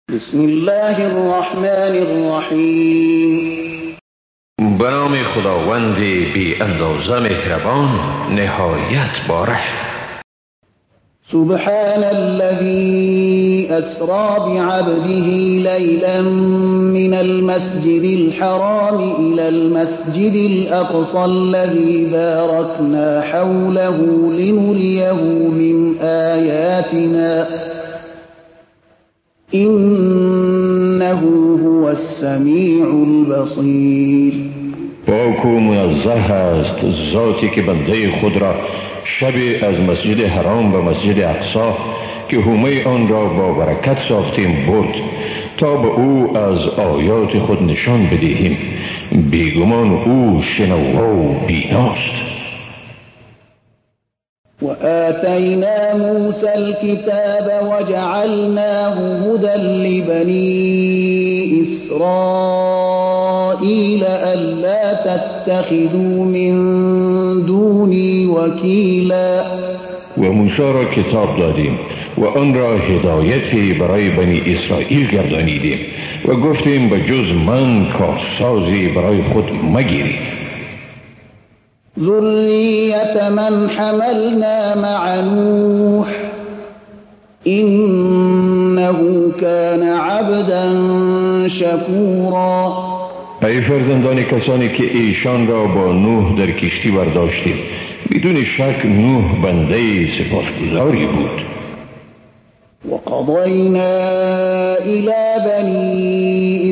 بسم الله الرحمن الرحیم. به نام خداوند بی اندازه مهربان نهایت باره. سبحان الذي أسرى بعبده ليلا من المسجد الحرام إلى المسجد الأقصى الذي باركنا حوله لنريه من آياتنا إنه هو السمیع البصیر. پاک و منزه است ذاتی که بنده خود را شب از مسجد حرام و مسجد اقصی که حومه آن را با برکت ساختیم برد تا به او از آیات خود نشان بدهیم. بیگمان او شنوا و بیناست. وآتينا موسى الكتاب وجعلناه هدى لبني إسرائيل ألا تتخذوا من دوني وكيلا. و موسی را کتاب دادیم و آن را هدایتی برای بنی اسرائیل گردانیدیم و گفتیم به جز من کارسازی برای خود مگیرید. ذرية من حملنا مع نوح إنه كان عبدا شكورا. ای فرزندان کسانی که ایشان را با نوح در کشتی برداشتیم، بدون شک نوح بنده سپاسگزاری بود. وقضينا إلى بني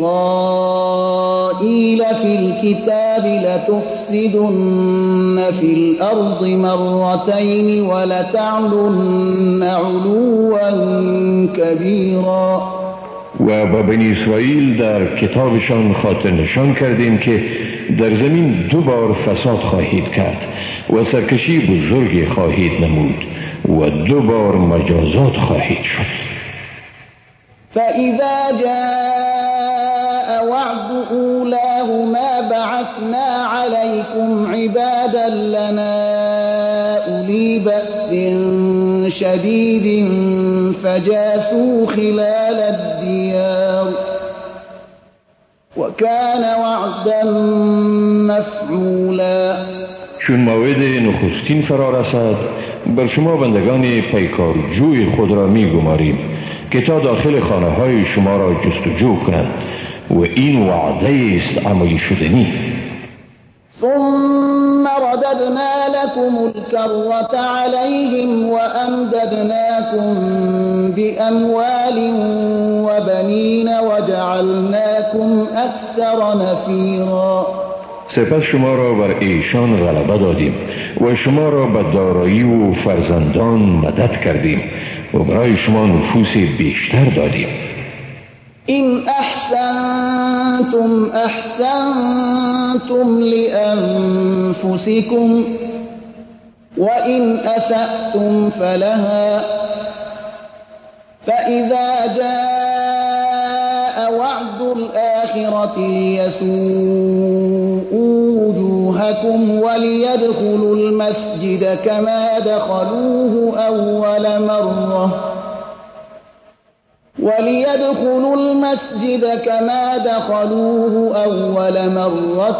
إسرائيل في الكتاب لتفسدن في الأرض مرتين ولتعلن علوا كبيرا. و با بنی اسرائیل در کتابشان خاطر نشان کردیم که در زمین 2 بار فساد خواهید کرد و سرکشی بزرگی خواهید نمود و 2 بار مجازات خواهید شد. فإذا جاء وعد أولاهما بعثنا عليكم عبادا لنا أولي بأس شديد فجاسوا خلال الديار وكان وعدا مفعولا. چون موعد نخستین فرا رسد بر شما بندگان پیکارجوی خود را می گماریم که تا داخل خانه های شما را جستجو کنند و این وعده است عملی شدنی. ثم رددنا لكم الكرة عليهم وأمددناكم بأموال وبنين وجعلناكم أكثر نفيرا. سپس شما را بر ایشان غلبه دادیم و شما را به دارایی و فرزندان مدد کردیم و برای شما نفوس بیشتر دادیم. إن أحسنتم أحسنتم لأنفسكم وإن أسأتم فلها فإذا جاء وعد الآخرة ليسوءوا وجوهكم وليدخلوا المسجد كما دخلوه أول مرة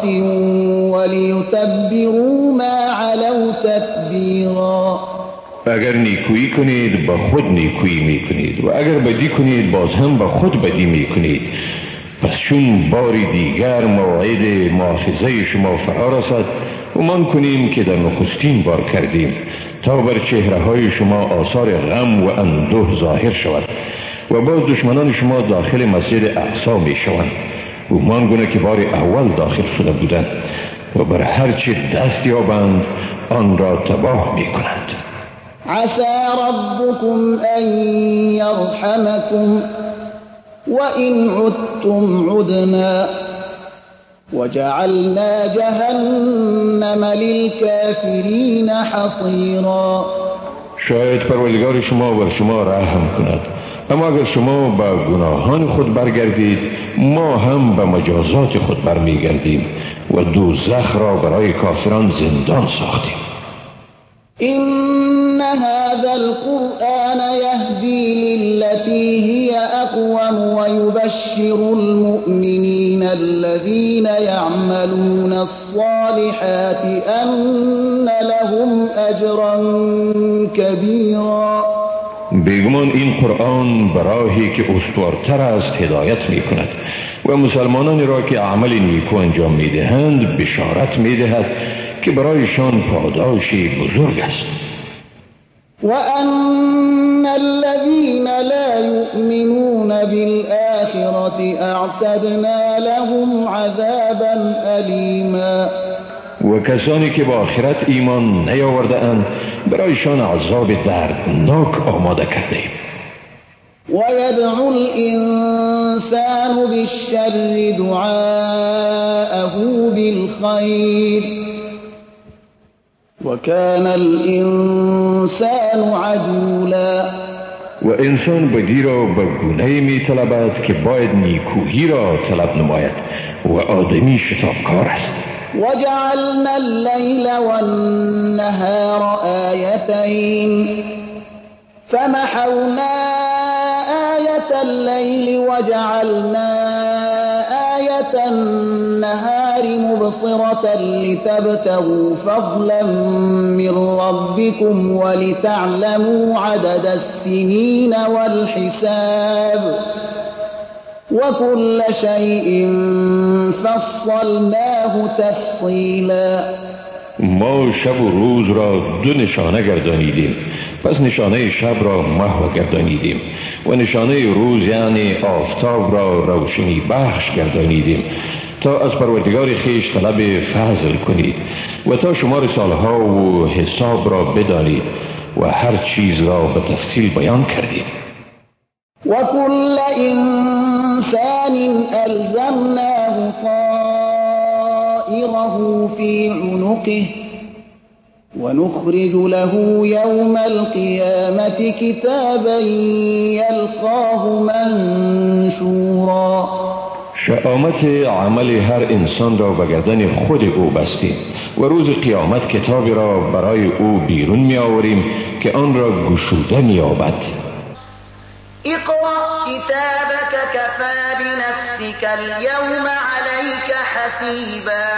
وليتبروا ما علوا تتبيرا. اگر نیکویی کنید با خود نیکویی می کنید و اگر بدی کنید باز هم با خود بدی می کنید. پس چون باری دیگر موعد مؤاخذه شما فرا رسد گمان کنیم که در نخستین بار کردیم تا بر چهره های شما آثار غم و اندوه ظاهر شود و باز دشمنان شما داخل مسجد اقصی می شوند گمان گونه که بار اول داخل شده بودند و بر هر چه دست یابند آن را تباه می کنند. عسى ربكم أن يرحمكم وإن عدتم عدنا وجعلنا جهنم للكافرين حصيرا. شاید پروردگار شما بر شما رحم کند، اما اگر شما به گناهان خود برگردید ما هم به مجازات خود برمیگردیم و دوزخ را برای کافران زندان ساختیم. إن هذا القرآن يهدي للتي هي أقوم ويبشر المؤمنين الذين يعملون الصالحات أن لهم أجرا كبيرا. بیگمان این قرآن براهی که استوارتر است هدایت می کند و مسلمانانی را که عمل نیکو انجام می دهند بشارت می دهد که برایشان پاداشی بزرگ است. وأن الذين لا يؤمنون بالآخرة أعتدنا لهم عذابا أليما. و کسانی که با آخرت ایمان نیاورده اند برایشان عذاب دردناک آماده کرده ایم. ويدعو الإنسان بالشر دعاءه بالخير وكان الإنسان عجولا. و انسان بدی را به گونه‌ای می طلبد که باید نیکویی را طلب نماید و آدمی شتابکار است. وجعلنا الليل والنهار آيتين فمحونا آية الليل وجعلنا آية النهار مبصرة لتبتغوا فضلا من ربكم ولتعلموا عدد السنين والحساب وكل شيء فصلناه تفصیلا. ما شب و روز را دو نشانه گردانیدیم، پس نشانه شب را محو گردانیدیم و نشانه روز یعنی آفتاب را روشنی بخش گردانیدیم تا از پروردگار خویش طلب فضل کنید و تا شمار سالها و حساب را بدانید و هر چیز را به تفصیل بیان کردیم. وكل إنسان ألزمناه طائره في عنقه ونخرج له يوم القيامة كتابا يلقاه منشورا. شامت عمل هر انسان را به گردن خود او بستیم و روز قیامت کتابی را برای او بیرون می آوریم که آن را گشوده می یابد. اقرأ كتابك كفى بنفسك اليوم عليك حسيبا.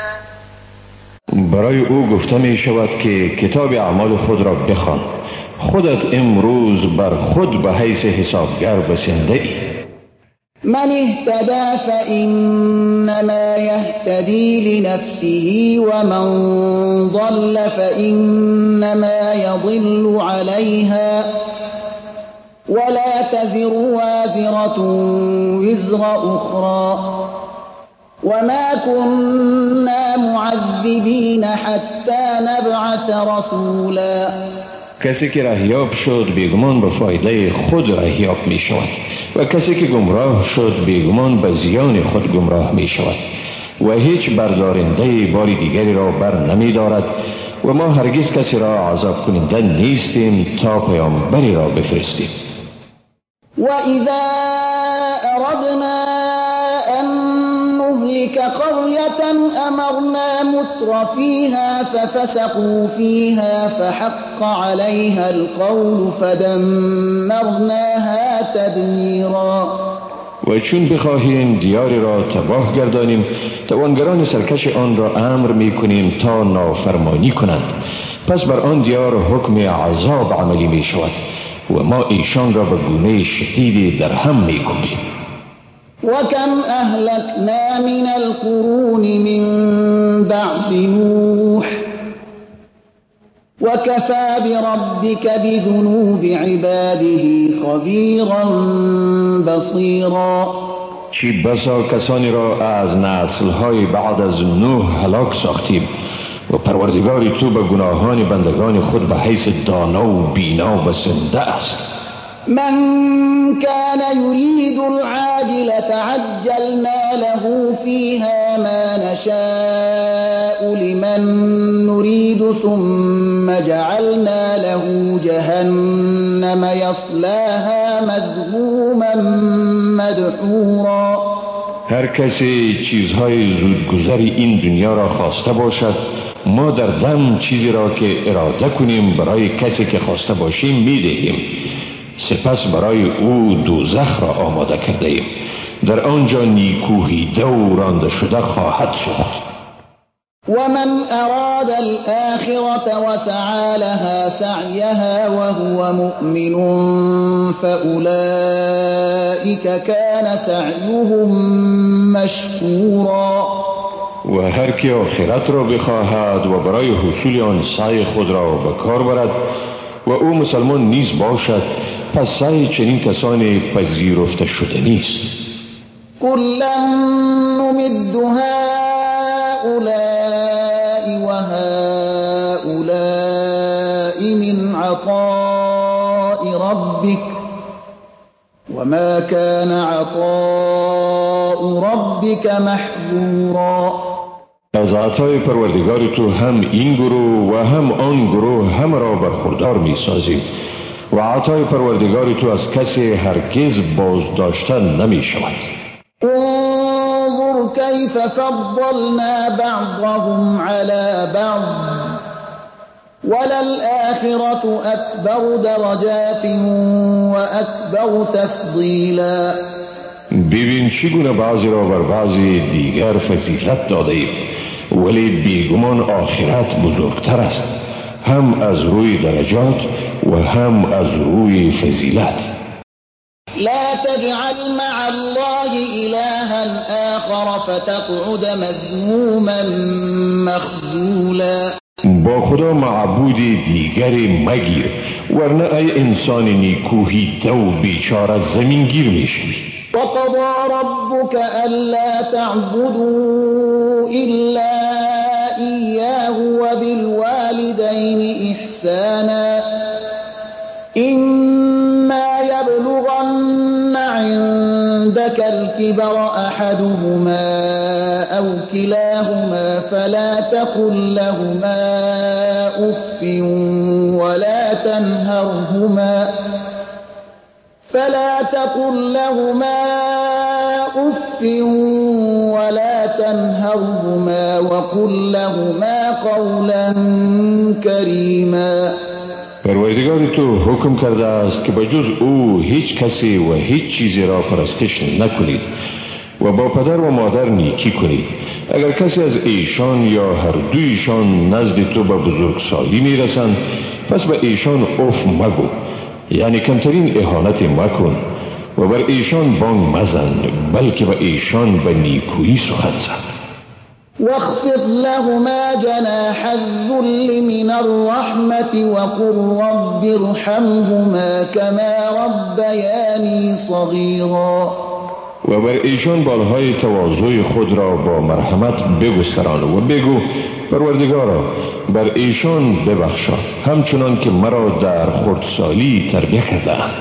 برای او گفته می شود که کتاب اعمال خود را بخوان، خودت امروز بر خود به حیث حسابگر بسنده ای. من اهتدى فإنما يهتدي لنفسه ومن ضل فإنما يضل عليها ولا تزر وازرة وزر أخرى وما كنا معذبين حتى نبعث رسولا. کسی که رهیاب شد بیگمان به فایده خود رهیاب می شود و کسی که گمراه شد بیگمان به زیان خود گمراه می شود و هیچ بردارنده بار دیگری را بر نمی دارد و ما هرگز کسی را عذاب کننده نیستیم تا پیامبری را بفرستیم. وإذا أردنا أن نهلك قرية أمرنا متر فيها ففسقوا فيها فحق عليها القول فدمرناها تدميرا. و چون بخواهیم دیاری را تباه گردانیم توانگران سرکش آن را امر می کنیم تا نافرمانی کنند، پس بر آن دیار حکم عذاب عملی می شود و ما ایشان را به گونه شدیدی در هم می کنیم. وكم أهلكنا من القرون من بعد نوح وكفى بربك بذنوب عباده خبيرا بصيرا. چی بسا کسانی را از نسل‌های بعد از نوح هلاک ساختیم و پروردگار تو به گناهان بندگان خود به حیث دانا و بینا بسنده است. من كان يريد العاجلة عجلنا له فيها ما نشاء لمن نريد ثم جعلنا له جهنم يصلاها مذموما مدحورا. هر کسی چیزهای زودگذری این دنیا را خواسته باشد ما در دم چیزی را که اراده کنیم برای کسی که خواسته باشیم می دهیم، سپس برای او دوزخ را آماده کرده ایم، در آنجا نیکوهیده و رانده شده خواهد سوخت. ومن أراد الآخرة وسعى لها سعيها وهو مؤمن فأولئك كان سعيهم مشكورا. و هر که آخرت را بخواهد و برای حصول آن سعی خود را به کار برد و او مسلمان نیز باشد، پس سعی چنین کسانی پذیرفته شده نیست. كلا نمد هؤلاء وهؤلاء من عطاء ربك وما كان عطاء ربك محظورا. از عطای پروردگار تو هم این گروه و هم آن گروه هم را برخوردار می سازیم و عطای پروردگار تو از کسی هرگز بازداشتن نمی شود. انظر كيف فضلنا بعضهم على بعض وللآخرة أكبر درجات وأكبر تفضیلا. ببین چگونه بعضی را بر بعضی دیگر فضیلت داده ایم، ولی بیگمان آخرت بزرگتر است، هم از روی درجات و هم از روی فضیلت. لا تجعل مع الله إلها آخر فتقعد مذموما مخذولا. با خدا معبود دیگری مگیر، ورنه ای انسان نیکوهیده و بیچاره زمینگیر میشوی. وقضى ربك ألا تعبدوا إلا إياه وبالوالدين إحسانا إما يبلغن عندك الكبر أحدهما أو كلاهما فلا تقل لهما أف ولا تنهرهما وقل لهما قولا كريما. پروردگار تو حکم کرده است که بجز او هیچ کسی و هیچ چیزی را پرستش نکنید و با پدر و مادر نیکی کنید. اگر کسی از ایشان یا هر دویشان نزد تو به بزرگسالی میرسند، پس به ایشان اف مگو، یعنی کمترین اهانت مکن و بر ایشان بانگ مزن، بلکه به ایشان به نیکویی سخن زن. واخفض لهما جناح الذل من الرحمة وقل رب ارحمهما كما ربياني صغيرا. و بر ایشان بالهای تواضع خود را با مرحمت بگستران و بگو پروردگارا بر ایشان ببخشا همچنان که مرا در خردسالی تربیت کردند.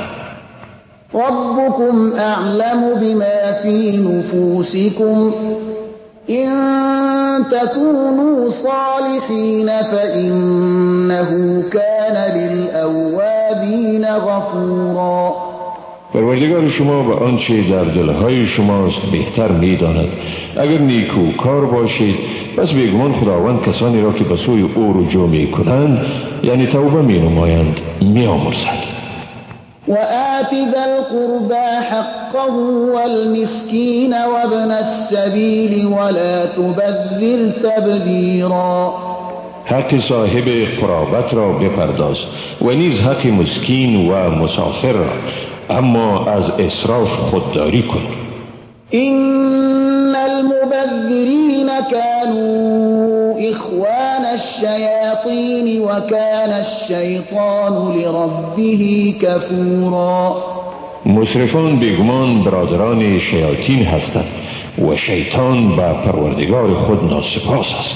ربكم أعلم بما في نفوسكم إن تكونوا صالحين فإنه كان للأوابين غفورا. پروردگار شما به آنچه در دلهای شماست بهتر می‌داند. اگر نیکو کار باشید پس بیگمان خداوند کسانی را که به سوی او رجوع می‌کنند یعنی توبه می‌نمایند می‌آمرزد. وآت ذا القربى حقه والمسكين وابن السبيل ولا تبذر تبذیرا. حق صاحب قرابت را بپرداز و نیز حق مسکین و مسافر را، اما از اسراف خودداری کن. إن المبذرين كانوا إخوان الشياطين وكان الشيطان لربه كفورا. مسرفان بیگمان برادران شیاطین هستند و شیطان به پروردگار خود ناسپاس است.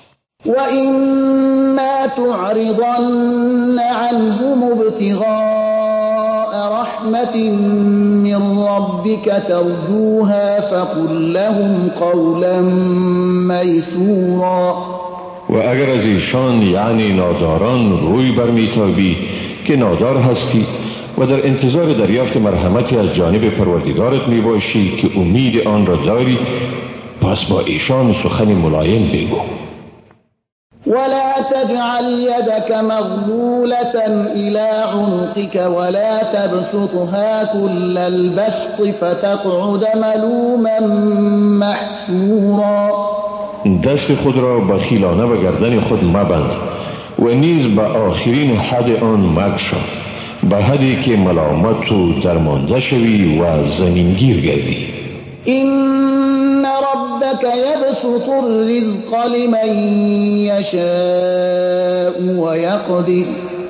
وإما تعرضن عنهم ابتغاء رحمة من ربك ترجوها فقل لهم قولا ميسورا. و اگر از ایشان یعنی ناداران روی برمیتابی که نادار هستی و در انتظار دریافت مرحمتی از جانب پروردگارت میباشی که امید آن را داری، پس با ایشان سخن ملایم بگو. ولا تجعل يدك مغلولة إلى عنقك ولا تبسطها كل البسط فتقعد ملوما محسورا. دست خود را بخیلانه به گردن خود مبند و نیز به آخرین حد آن مگشا، به حدی که ملامت و درمانده شوی و زمینگیر گردی. إن ربك يبسط الرزق لمن يشاء ويقدر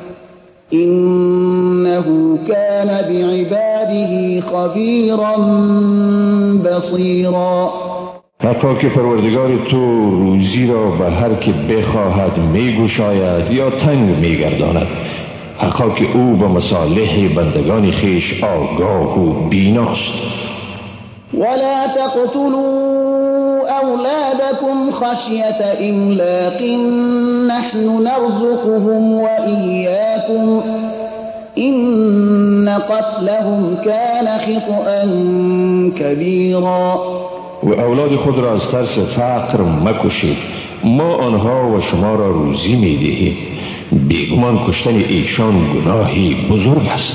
إنه كان بعباده خبيرا بصيرا. حقا که پروردگار تو روزی را به هر که بخواهد میگشاید یا تنگ میگرداند. حقا که او به مصالح بندگان خیش آگاه و بیناست. ولا تقتلوا أولادكم خشية إملاق نحن نرزقهم وإياكم إن قتلهم كان خطأ كبيرا. و اولاد خود را از ترس فقر مکشید، ما آنها و شما را روزی میدهیم، بیگمان کشتن ایشان گناهی بزرگ است.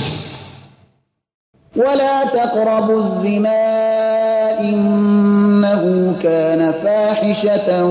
ولا تقربوا الزنا إنه كان فاحشة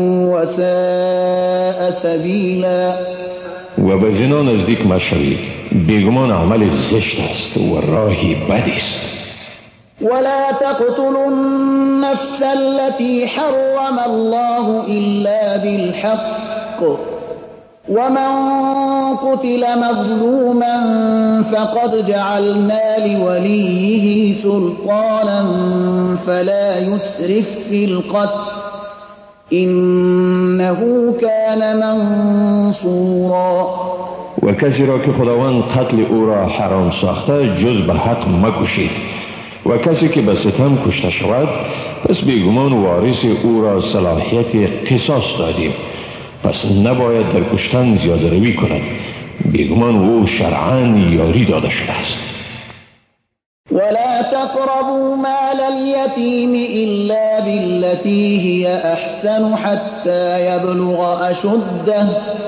وساء سبيلا. و به زنا نزدیک مشوید، بیگمان عمل زشت است و راهی بدی است. ولا تقتلوا النفس التي حرم الله إلا بالحق ومن قتل مظلوما فقد جعلنا لوليه سلطانا فلا يسرف في القتل إنه كان منصورا. و کسی را که خداوند قتل او را حرام ساخته جز به حق مکشید و کسی که به ستم کشته شود پس بیگمان وارث او را صلاحیت قصاص دادیم، پس نباید در کشتن زیاده روی کند، بیگمان او شرعاً یاری داده شده است. ولا تقربوا مال اليتيم إلا بالتي هي أحسن حتى يبلغ أشده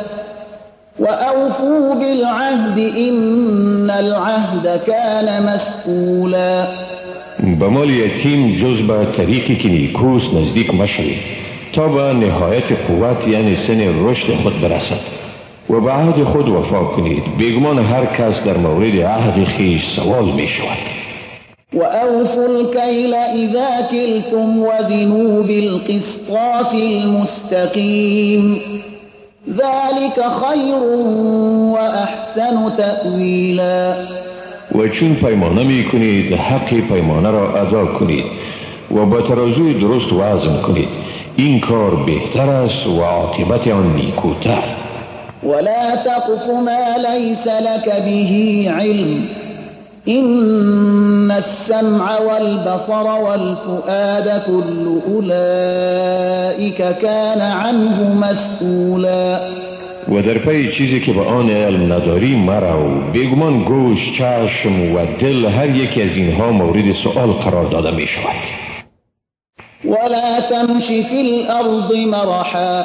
وأوفوا بالعهد إن العهد كان مسئولا. به مال یتیم جز به طریقی که نیکوست نزدیک مشوید تا به نهایت قوت یعنی سن رشد خود برسد و به عهد خود وفا کنید، بیگمان هر کس در مورد عهد خیش سوال می شود. وأوفوا الكيل إذا كلتم وزنوا بالقسطاس المستقيم ذلك خير وأحسن تأویلا. و چون پیمانه می کنید حق پیمانه را ادا کنید و با ترازوی درست وزن کنید، این کار بهتر است و عاقبت آن نیکوتر. ولا تقف ما ليس لك به علم إن السمع والبصر والفؤاد كل أولئك كان عنه مسئولا. و در پی چیزی که به آن علم نداری مرو، بیگمان گوش، چشم و دل هر یکی از اینها مورد سؤال قرار داده می شود. ولا تمش في الأرض مرحا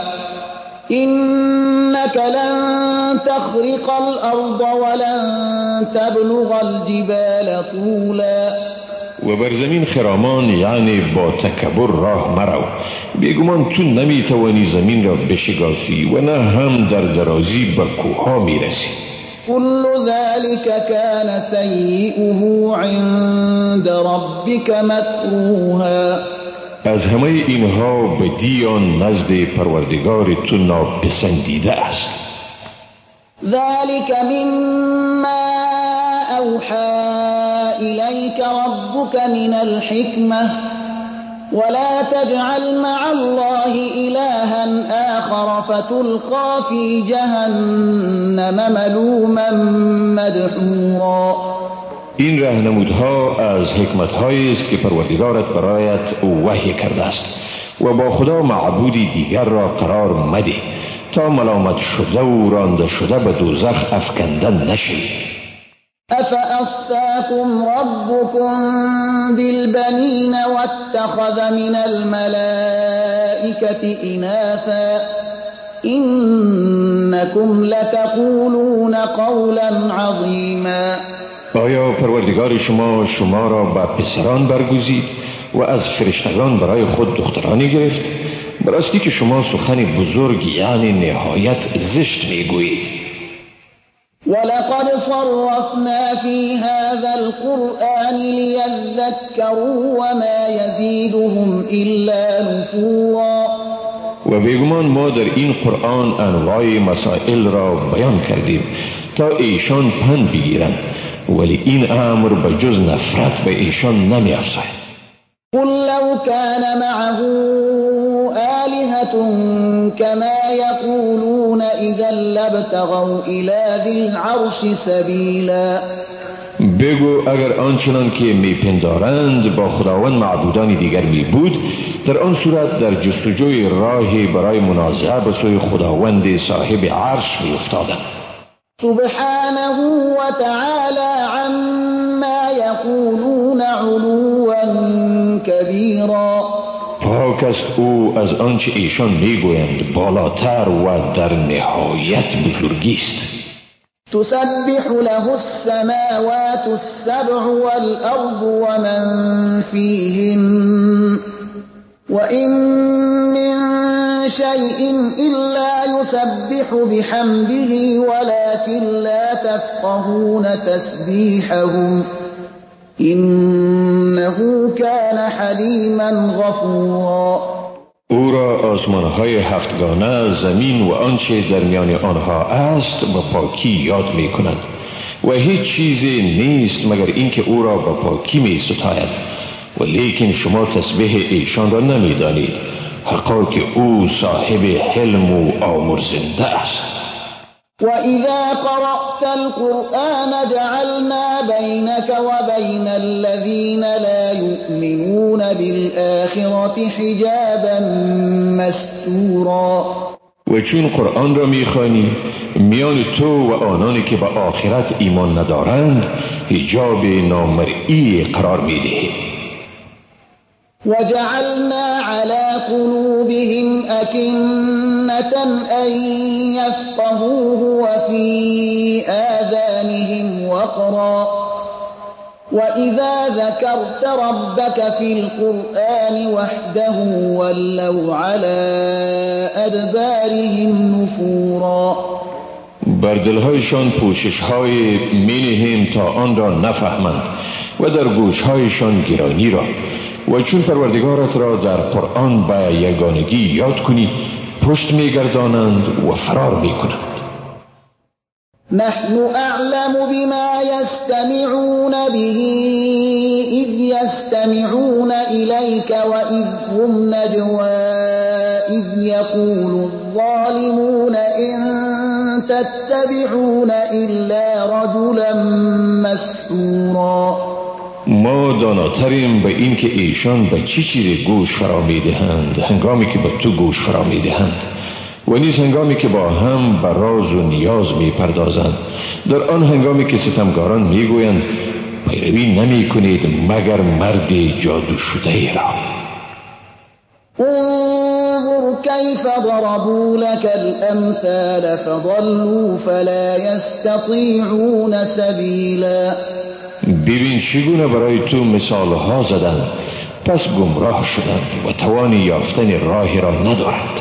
إنك لن تخرق الأرض ولن تبلغ الجبال طولا. و بر زمین خرامان یعنی با تکبر راه مرو، بیگمان تو نمی توانی زمین را بشکافی و نه هم در درازی به کوهها می رسی. كل ذلك كان سيئه عند ربك مكروها. از همه اینها بدی آن نزد پروردگار تو ناپسندیده است. ذلك مما أوحى إليك ربك من الحكمة ولا تجعل مع الله إلها آخر فتلقى في جهنم ملوما مدحورا. این راهنمودها از حکمت‌هایی است که پروردگارت برایت وحی کرده است و با خدا معبودی دیگر را قرار مده تا ملامت شده و رانده شده به دوزخ افکندن نشی. أفأصفاكم ربكم بالبنين واتخذ من الملائكة إناثا إنكم لتقولون قولا عظيما. آیا پروردگار شما را به پسران برگزید و از فرشتگان برای خود دخترانی گرفت؟ براستی که شما سخن بزرگ یعنی نهایت زشت میگویید. ولقد صرفنا في هذا القرآن ليذكروا وما يزيدهم إلا نفورا. و بیگمان ما در این قرآن انواع مسائل را بیان کردیم تا ایشان پند بگیرند، ولی این امر به جز نفرت به ایشان نمی افزاید. قل لو كان معه آلهة كما يقولون إذا لابتغوا إلى ذي العرش سبیلا. بگو اگر آنچنان که میپندارند با خداوند معبودان دیگر می بود، در آن صورت در جستجوی راهی برای منازعه به سوی خداوند صاحب عرش می افتادند. سبحانه وتعالى عما يقولون علوا كبيرا. پاک است او از آنچه ایشان میگویند بالاتر و در نهایت بزرگی است. تسبح له السماوات السبع والأرض ومن فيهن وإن من شيء إلا يسبح بحمده ولكن لا تفقهون تسبيحهم إنه كان حليما غفورا. او را آسمانهای هفتگانه، زمین و آنچه در میان آنها است به پاکی یاد می کند و هیچ چیزی نیست مگر اینکه او را به پاکی می ستاید، و لیکن شما تسبیح ایشان را نمی دانید، حقا که او صاحب حلم و آمرزنده است. وَإِذَا قَرَأْتَ الْقُرْآنَ جَعَلْنَا بَيْنَكَ وَبَيْنَ الَّذِينَ لا يُؤْمِنُونَ بِالْآخِرَةِ حِجَابًا مَسْتُورًا. و چون قرآن را می‌خوانی میان تو و آنانی که به آخرت ایمان ندارند حجاب نامرئی قرار می‌دهی. وَجَعَلْنَا عَلَى قُلُوبِهِمْ أَكِنَّةً أَن يَفْقَهُوهُ وَفِي آذَانِهِمْ وَقْرًا وَإِذَا ذَكَرْتَ رَبَّكَ فِي الْقُرْآنِ وَحْدَهُ وَلَّوْا عَلَى أَدْبَارِهِمْ نُفُورًا. بر دلهایشان پوشش‌های می‌نهیم تا آن را نفهمند و در گوش‌هایشان گرانی را، و چون پروردگارت را در قرآن به یگانگی یاد کنی پشت می‌گردانند و فرار می‌کنند. نحن أعلم بما يستمعون به إذ يستمعون إليك وإذ هم نجوى إذ يقول الظالمون إن تتبعون إلا رجلا مسحورا. ما داناتریم به این که ایشان به چی چیزی گوش فرا می‌دهند هنگامی که به تو گوش فرا می‌دهند و نیز هنگامی که با هم به راز و نیاز می‌پردازند. در آن هنگامی که ستمگاران می‌گویند پیروی نمی‌کنید مگر مرد جادو شده را. انظر كيف ضربوا لك الأمثال فضلوا فلا يستطيعون سبيلا. ببین چگونه برای تو مثالها زدند پس گمراه شدند و توان یافتن راهی را ندارند.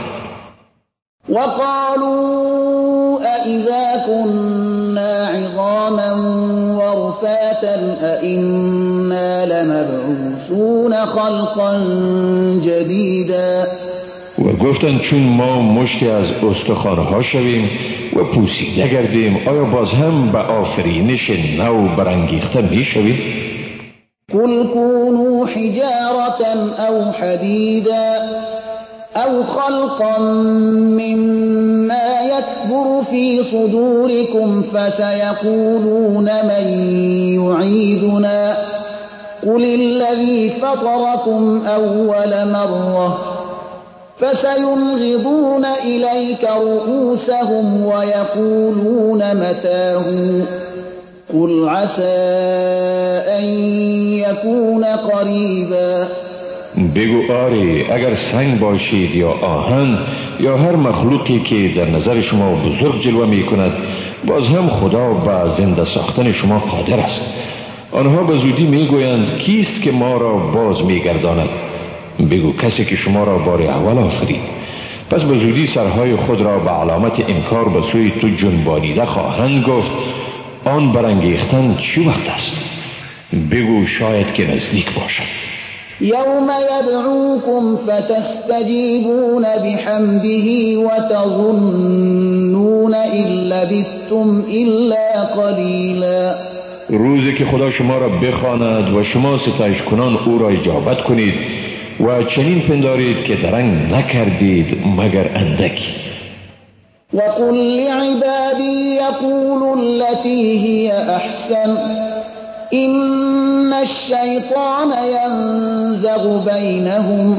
وقالوا أئذا كنا عظاما ورفاتا أئنا لمبعوثون خلقا جديدا. و گفتند چون ما مشتی از استخوانها شویم و پوسیده گردیم آیا باز هم به آفرینش نو برانگیخته می شویم؟ قل كونوا حجارة أو حديدا أو خلقا مما يكبر في صدوركم فسيقولون من يعيدنا قل الذي فطركم أول مرة فسينغضون إليك رؤوسهم ويقولون متاه قل عسى أن يكون قريبا. بگو آری، اگر سنگ باشید یا آهن یا هر مخلوقی که در نظر شما بزرگ جلوه می کند، باز هم خدا به زنده ساختن شما قادر است. آنها به زودی می گویند کیست که ما را باز می گرداند؟ بگو کسی که شما را بار اول آفرید. پس به زودی سرهای خود را به علامت انکار به سوی تو جنبانیده خواهند گفت آن برانگیختن چی وقت است؟ بگو شاید که نزدیک باشد. يوم يدعوكم فتستجيبون بحمده وتظنون إن لبثتم إلا قليلا. روزی که خدا شما را بخواند و شما ستایش کنان او را اجابت کنید و چنین پندارید که درنگ نکردید مگر اندکی. وقل لعبادي يقولوا التي هي أحسن إن الشيطان ينزغ بينهم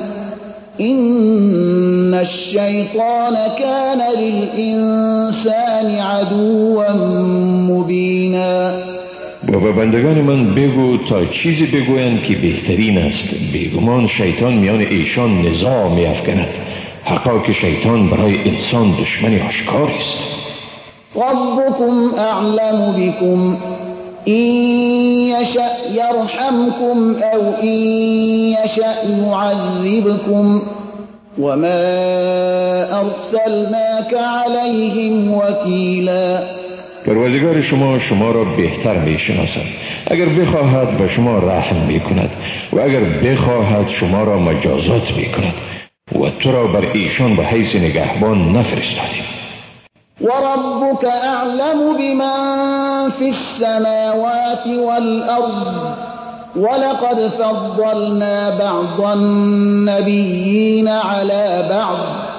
إن الشيطان كان للإنسان عدوا مبينا. و به بندگان من بگو تا چیزی بگویند که بهترین است. بیگمان شیطان میان ایشان نزاع می افکند، حقا که شیطان برای انسان دشمنی آشکاری است. ربكم أعلم بكم إن يشأ يرحمكم أو إن يشأ يعذبكم وما أرسلناك عليهم وكيلا. پروردگار شما را بهتر می شناسد. اگر بخواهد به شما رحم می کند و اگر بخواهد شما را مجازات می کند و تو را بر ایشان به حیث نگهبان نفرستادیم. وربك أعلم بمن في السماوات والأرض ولقد فضلنا بعض النبيين على بعض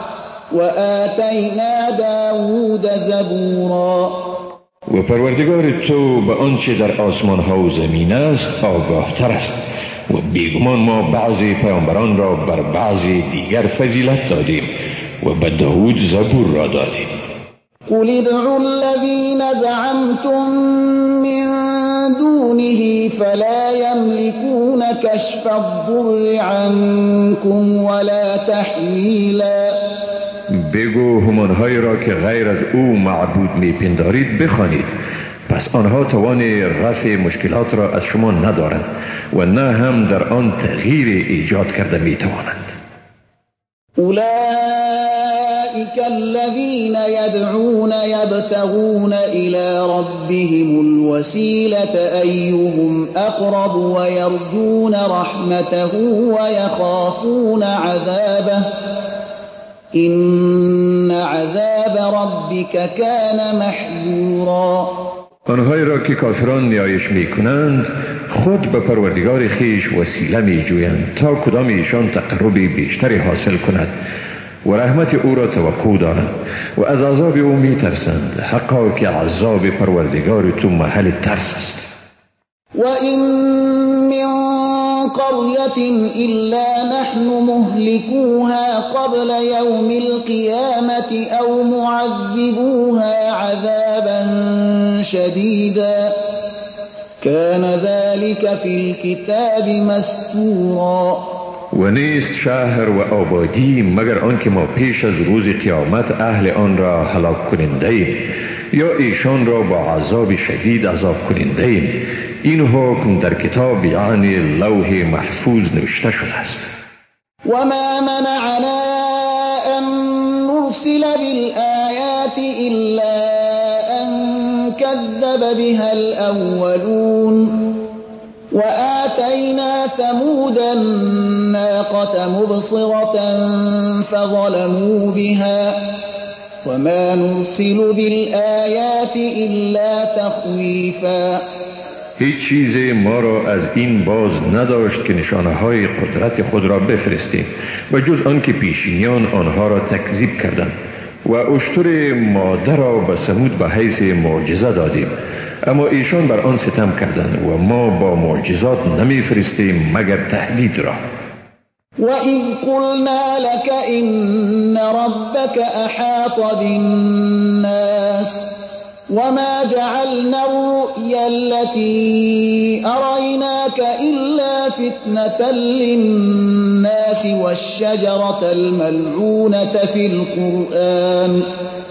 وآتينا داود زبورا. و پروردگار تو به آنچه در آسمان ها و زمین است آگاه تر است و بیگمان ما بعضی پیامبران را بر بعضی دیگر فضیلت دادیم و به داود زبور را دادیم. قل ادعوا الذين زعمتم من دونه فلا يملكون كشف الضر عنكم ولا تحویلا. بگو همانهایی را که غیر از او معبود میپندارید بخوانید، پس آنها توان رفع مشکلات را از شما ندارند و نه هم در آن تغییر ایجاد کرده میتوانند. أولئك الذين يدعون يبتغون إلى ربهم الوسيلة أيهم أقرب ويرجون رحمته ويخافون عذابه إن عذاب ربك كان محذورا. آنهایی را که کافران نیایش می کنند خود به پروردگار خیش وسیله می جویند تا کدام ایشان تقربی بیشتری حاصل کند و رحمت او را توقع دارند و از عذاب او می ترسند، حقا که عذاب پروردگار تو محل ترس است. وَإِن من قرية إلا نحن مهلكوها قبل يوم القيامة أو معذبوها عذابا شديدا كان ذلك في الكتاب مسطورا. و نیست شهر و آبادی مگر آنکه ما پیش از روز قیامت اهل آن را هلاک کننده ایم یا ایشان را با عذاب شدید عذاب کننده ایم. این حکم در کتاب یعنی لوح محفوظ نوشته شده است. وما منعنا أن نرسل بالآيات إلا أن كذب بها الأولون وآتينا ثمود الناقة مبصرة فظلموا بها وما نرسل بالآيات إلا تخويفا. هیچ چیز ما را از این باز نداشت که نشانه های قدرت خود را بفرستیم و جز آن که پیشینیان آنها را تکذیب کردند و اشتر ماده را به ثمود به حیث معجزه دادیم، اما ایشان بر آن ستم کردند و ما با معجزات نمی فرستیم مگر تهدید را. وَإِذْ قُلْنَا لَكَ إِنَّ رَبَّكَ أَحَاطَ بِالنَّاسِ وما جعلنا الرؤيا التي أريناك إلا فتنة للناس والشجرة الملعونة في القرآن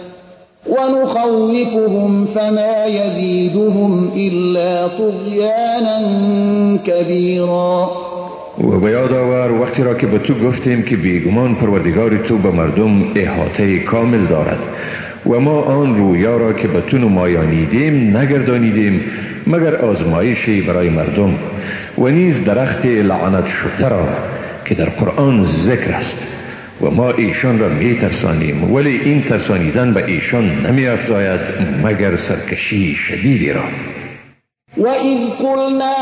ونخوفهم فما يزيدهم إلا طغيانا كبيرا. و به یاد آور وقتی را که به تو گفتیم که بیگمان پروردگار تو به مردم احاطه کامل دارد و ما آن رویا را که به تو نمایانیدیم نگردانیدیم مگر آزمایشی برای مردم و نیز درخت لعنت شده را که در قرآن ذکر است و ما ایشان را می ترسانیم ولی این ترسانیدن به ایشان نمی افزاید مگر سرکشی شدیدی را. و اذ قلنا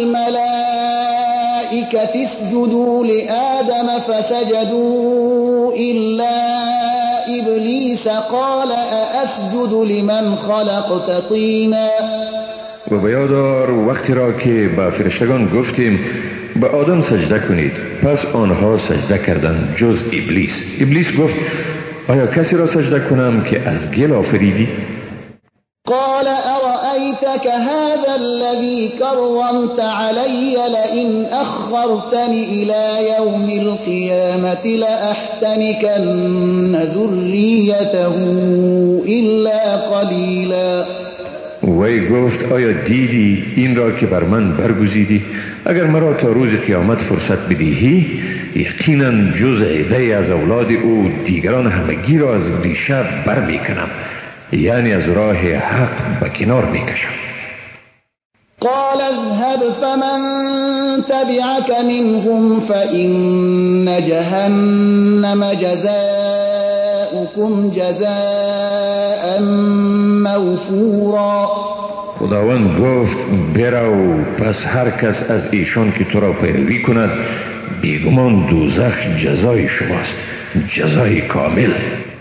للملائکة اسجدوا لآدم فسجدوا إلا إبلیس قال أأسجد لمن خلقت طینا. و به یاد آور وقتی را که به فرشتگان گفتیم به آدم سجده کنید پس آنها سجده کردند جز ابلیس. ابلیس گفت آیا کسی را سجده کنم که از گل آفریدی؟ قال أرأيتك هذا الذي كرمت علي لئن أخرتني إلى يوم القيامة لأحتنكن ذريته إلا قليلا. وی گفت آیا دیدی این را که بر من برگزیدی؟ اگر مرا تا روز قیامت فرصت بدهی یقینا جز عده از اولاد او دیگران همگی را از ریشه بر می کنم، یعنی از راه حق به کنار می کشم. قال اذهب فمن تبعك منهم فإن جهنم جزاؤكم جزاء موفورا. خداوند گفت برو پس هر کس از ایشان که تو را پیروی کند بیگمان دوزخ جزای شماست، جزای کامل.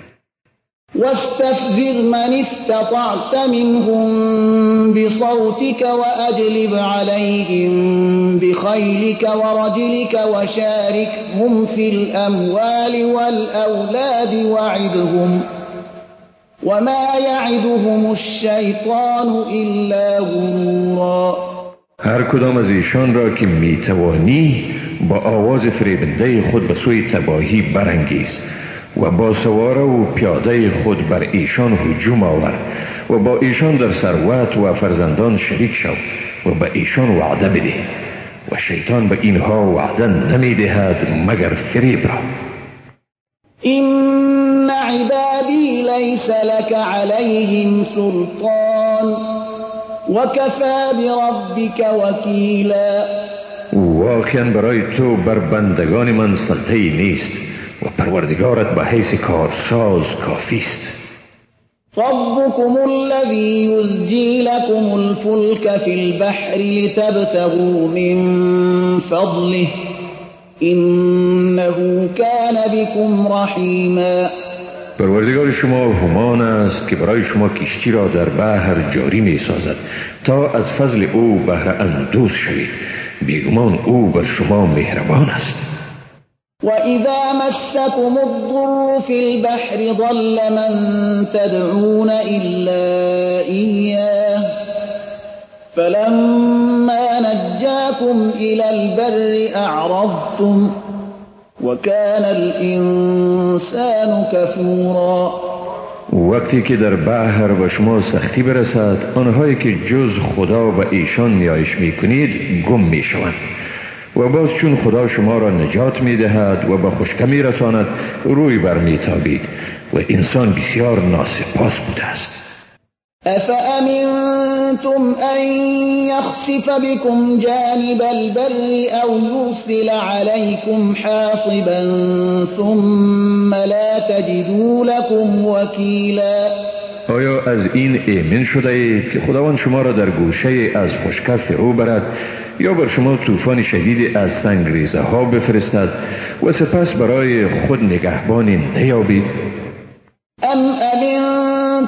واستفزر من استطعت منهم بصوتك وأجلب عليهم بخيلك ورجلك وشاركهم في الأموال والأولاد وعدهم وما يعدهم الشيطان إلا غرورا. هر کدام از ایشان را که میتوانی با آواز فریبنده خود به سوی تباهی برانگیز و با سواره و پیاده خود بر ایشان هجوم آور و با ایشان در ثروت و فرزندان شریک شو و به ایشان وعده بده و شیطان به اینها وعده نمی دهد مگر فریب را. این عبادی لیس لك علیهم سلطان وکفی بربک وکیلا. واقعا برای تو بر بندگان من سلطه نیست و پروردگارت به حیث کارساز کافی است. ربكم الذي يزجي لكم الفلك في البحر لتبتغوا من فضله إنه كان بكم رحيما. پروردگار شما همان است که برای شما کشتی را در بحر جاری می سازد تا از فضل او بهره اندوز شوید، بیگمان او بر شما مهربان است. وَإِذَا مَسَّكُمُ الضُّرُّ فِي الْبَحْرِ ضَلَّ مَن تَدْعُونَ إِلَّا إِيَّاهُ فَلَمَّا نَجَّاكُمْ إِلَى الْبَرِّ أَعْرَضْتُمْ وَكَانَ الْإِنسَانُ كَفُورًا. وقتی که در بحر به شما سختی برسد آنهایی که جز خدا و ایشان نیایش می کنید گم می شوند و باز چون خدا شما را نجات می دهد و به خشکی می رساند روی بر می تابید و انسان بسیار ناسپاس بوده است. أَفَأَمِنْتُمْ أَنْ يَخْسِفَ بِكُمْ جَانِبَ الْبَرِّ أَوْ يُرْسِلَ عَلَيْكُمْ حَاصِبًا ثُمَّ لَا تَجِدُوا لَكُمْ وَكِيلًا. آیا از این ایمن شده اید که خداوند شما را در گوشه از خشکی فرو برد یا بر شما طوفان شدید از سنگریزه ها بفرستد و سپس برای خود نگهبانی نیابید؟ أَمْ أَمِنْتُمْ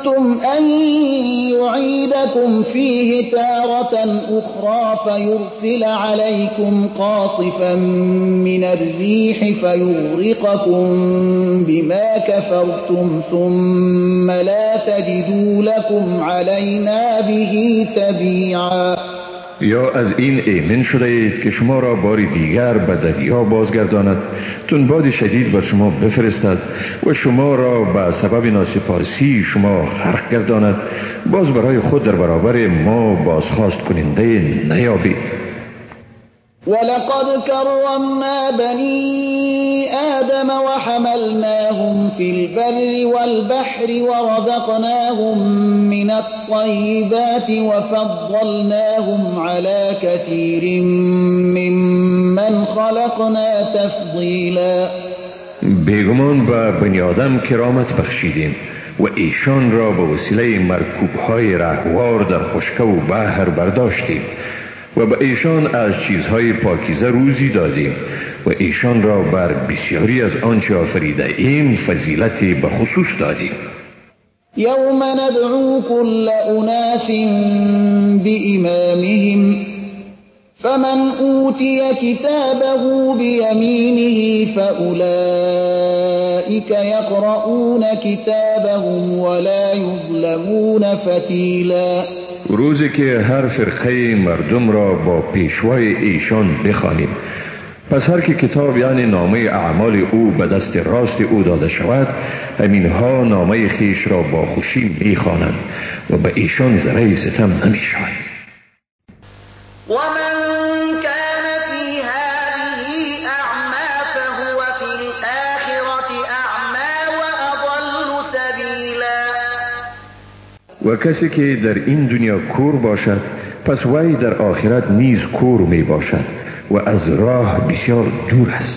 ظننتم أن يعيدكم فيه تارة أخرى فيرسل عليكم قاصفا من الريح فيغرقكم بما كفرتم ثم لا تجدوا لكم علينا به تبيعا. یا از این ایمن شده اید که شما را بار دیگر به دریا بازگرداند، تندباد شدید بر شما بفرستد و شما را به سبب ناسپاسی شما غرق گرداند، باز برای خود در برابر ما بازخواست کننده نیابید. ولقد كرمنا بني آدم وحملناهم في البر والبحر ورزقناهم من الطيبات وفضلناهم على كثير ممن خلقنا تفضیلا. بیگمان به بنی آدم کرامت بخشیدیم و ایشان را به وسیله مرکوب‌های رهوار در خشکی و بحر برداشتیم و به ایشان از چیزهای پاکیزه روزی دادیم و ایشان را بر بسیاری از آنچه آفریده ایم فضیلتی به خصوص دادیم. یوم ندعو كل أناس بإمامهم فمن أوتي كتابه بيمينه فأولئك يقرؤون كتابهم ولا يظلمون فتیلا. روزی که هر فرقه مردم را با پیشوای ایشان بخوانیم، پس هر که کتاب یعنی نامه اعمال او به دست راست او داده شود، همینها نامه خیش را با خوشی میخوانند و به ایشان ذره ستم نمی شود. ومن كان في هذه أعمى فهو في الآخرة أعمى وأضل سبيلا. و کسی که در این دنیا کور باشد، پس وی در آخرت نیز کور می باشد و از راه بسیار دور است.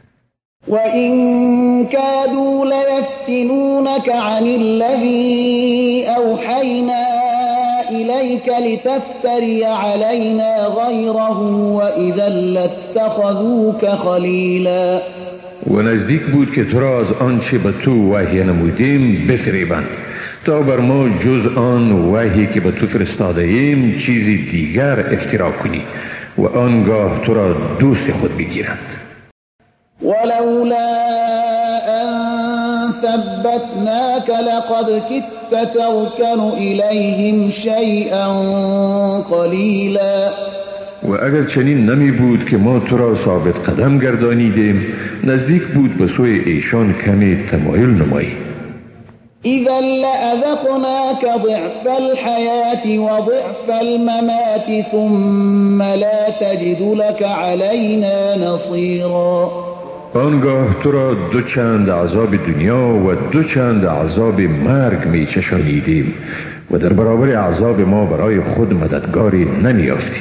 وَإِن كَادُوا لَيَفْتِنُونَكَ عَنِ الَّذِي أَوْحَيْنَا إِلَيْكَ لِتَفْتَرِيَ عَلَيْنَا غَيْرَهُ وَإِذًا لَاتَّخَذُوكَ خَلِيلًا. و نزدیک بود که تو را از آنچه به تو وحی نمودیم بفریبند تا بر ما جز آن وحی که به تو فرستاده ایم چیزی دیگر افترا کنی و آنگاه تو را دوست خود بگیرند. ولولا أن ثبتناك لقد كدت تركن إليهم شيئا قليلا. و اگر چنین نمی بود که ما تو را ثابت قدم گردانیدیم، نزدیک بود به سوی ایشان کمی تمایل نمایی. إذا لأذقناك ضعف الحياة وضعف الممات ثم لا تجد لك علينا نصيرا. آنگاه تو را دو چند عذاب دنیا و دو چند عذاب مرگ می چشانیدیم و در برابر عذاب ما برای خود مددگاری نمی یافتی.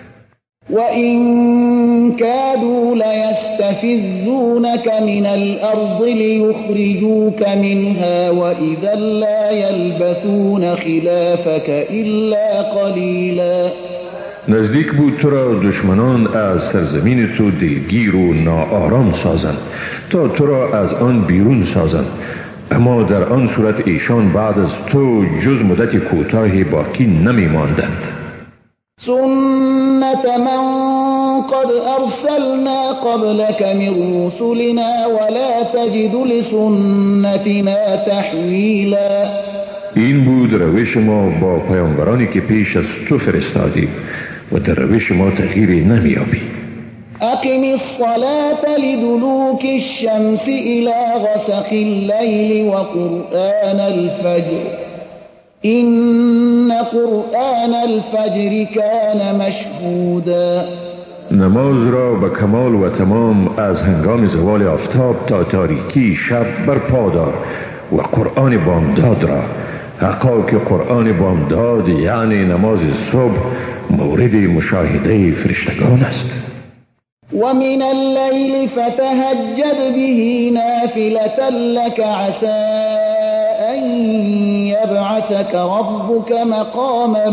وَإِن كَادُوا لَيَسْتَفِزُّونَكَ مِنَ الْأَرْضِ لِيُخْرِجُوكَ مِنْهَا وَإِذًا لَّا يَلْبَثُونَ خِلَافَكَ إِلَّا قَلِيلًا. نزدیک بود تو را دشمنان از سرزمین تو دلگیر و ناآرام سازند تا تو را از آن بیرون سازند، اما در آن صورت ایشان بعد از تو جز مدت کوتاهی باقی نمی ماندند. سنت من قد ارسلنا قبلك من رسلنا ولا تجد لسنتنا تحویلا. این بود روش ما با پیامبرانی که پیش از تو فرستادیم و در روش ما تغییری نمیابی. اقم الصلاة لدلوك الشمس الى غسق الليل وقرآن الفجر إن قرآن الفجر كان مشهودا. نماز را به کمال و تمام از هنگام زوال آفتاب تا تاریکی شب بر پا دار و قرآن بامداد را، حقا که قرآن بامداد یعنی نماز صبح مورد مشاهده فرشتگان است. ومن الليل فتهجد به نافلة لك عسى أن يبعثك ربك مقاما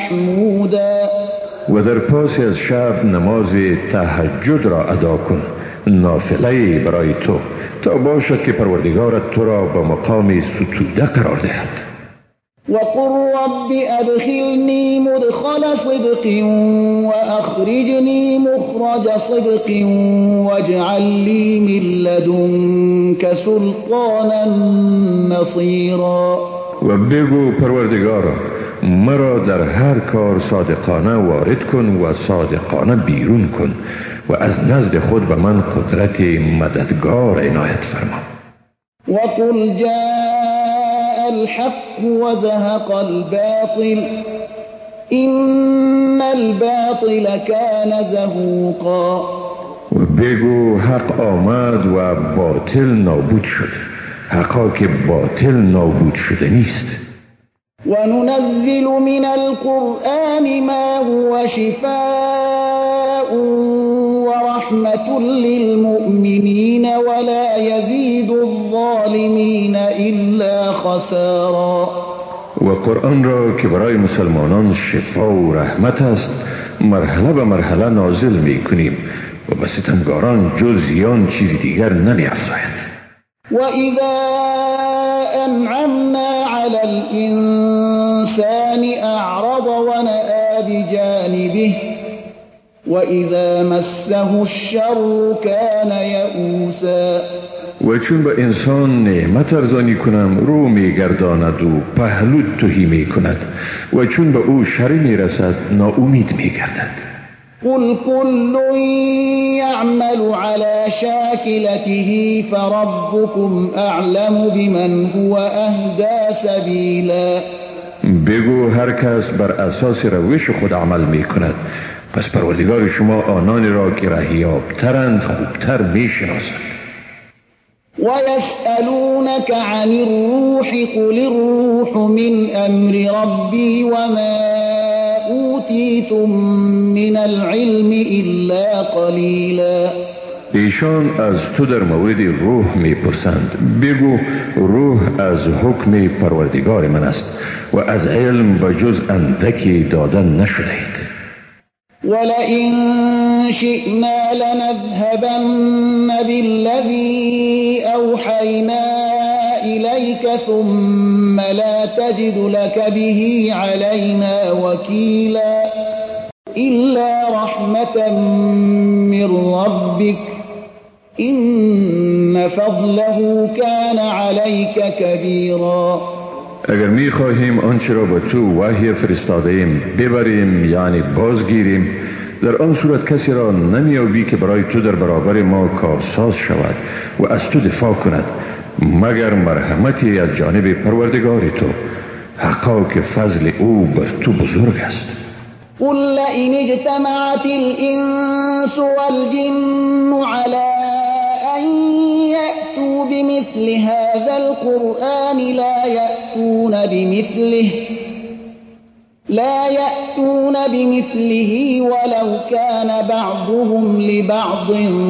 محمودا. و در پاس از شب نماز تهجد را ادا کن نافله برای تو تا باشد که پروردگارت تو را به مقام ستوده قرار دهد. وقل رب ادخلنی مدخل صدق واخرجنی مخرج صدق واجعل لی من لدنک سلطانا نصیرا. و بگو پروردگارا مرا در هر کار صادقانه وارد کن و صادقانه بیرون کن و از نزد خود به من قدرت مددگار عنایت فرما. وقل جاء الحق وزهق الباطل إن الباطل كان زهوقا. و بگو حق آمد و باطل نابود شد، حقا که باطل نابود شده نیست. وننزل من القرآن ما هو شفاء ورحمة للمؤمنين ولا يزيد الظالمين إلا خسارا. و قرآن را که برای مسلمانان شفا و رحمت است مرحله به مرحله نازل می کنیم و به ستمگاران جز زیان چیزی دیگر نمی افزاید. وإذا أنعمنا على الإنسان أعرض ونأى بجانبه وإذا مسه الشر كان يئوسا. و چون به انسان نعمت ارزانی کنم رو می گرداند و پهلو تهی می کند و چون به او شر می رسد ناامید می گردد. قل كل يعمل على شاكلته فربكم أعلم بمن هو أهدى سبيلا. بگو هر کس بر اساس روش خود عمل می کند، پس پروردگار شما آنانی را که رهیابترند خوبتر می شناسد. ويسألونك عن الروح قل الروح من أمر ربي وما أوتيتم من العلم إلا قليلا. ایشان از تو در مورد روح می پرسند، بگو روح از حکم پروردگار من است و از علم بجز اندکی دادن نشدید. ولئن شئنا لنذهبن بالذي أوحينا إليك ثم لا تجد لك به علينا وكيلا إلا رحمة من ربك إن فضله كان عليك كبيرا. اگر می خواهیم آنچه را به تو وحی فرستاده ایم ببریم یعنی بازگیریم، در آن صورت کسی را نمیابی که برای تو در برابر ما کارساز شود و از تو دفاع کند مگر مرحمتی از جانب پروردگار تو، حقا که فضل او بر تو بزرگ است. قل لئن اجتمعت الإنس والجن على أن يأتوا بمثل هذا القرآن لا يأتون بمثله ولو كان بعضهم لبعض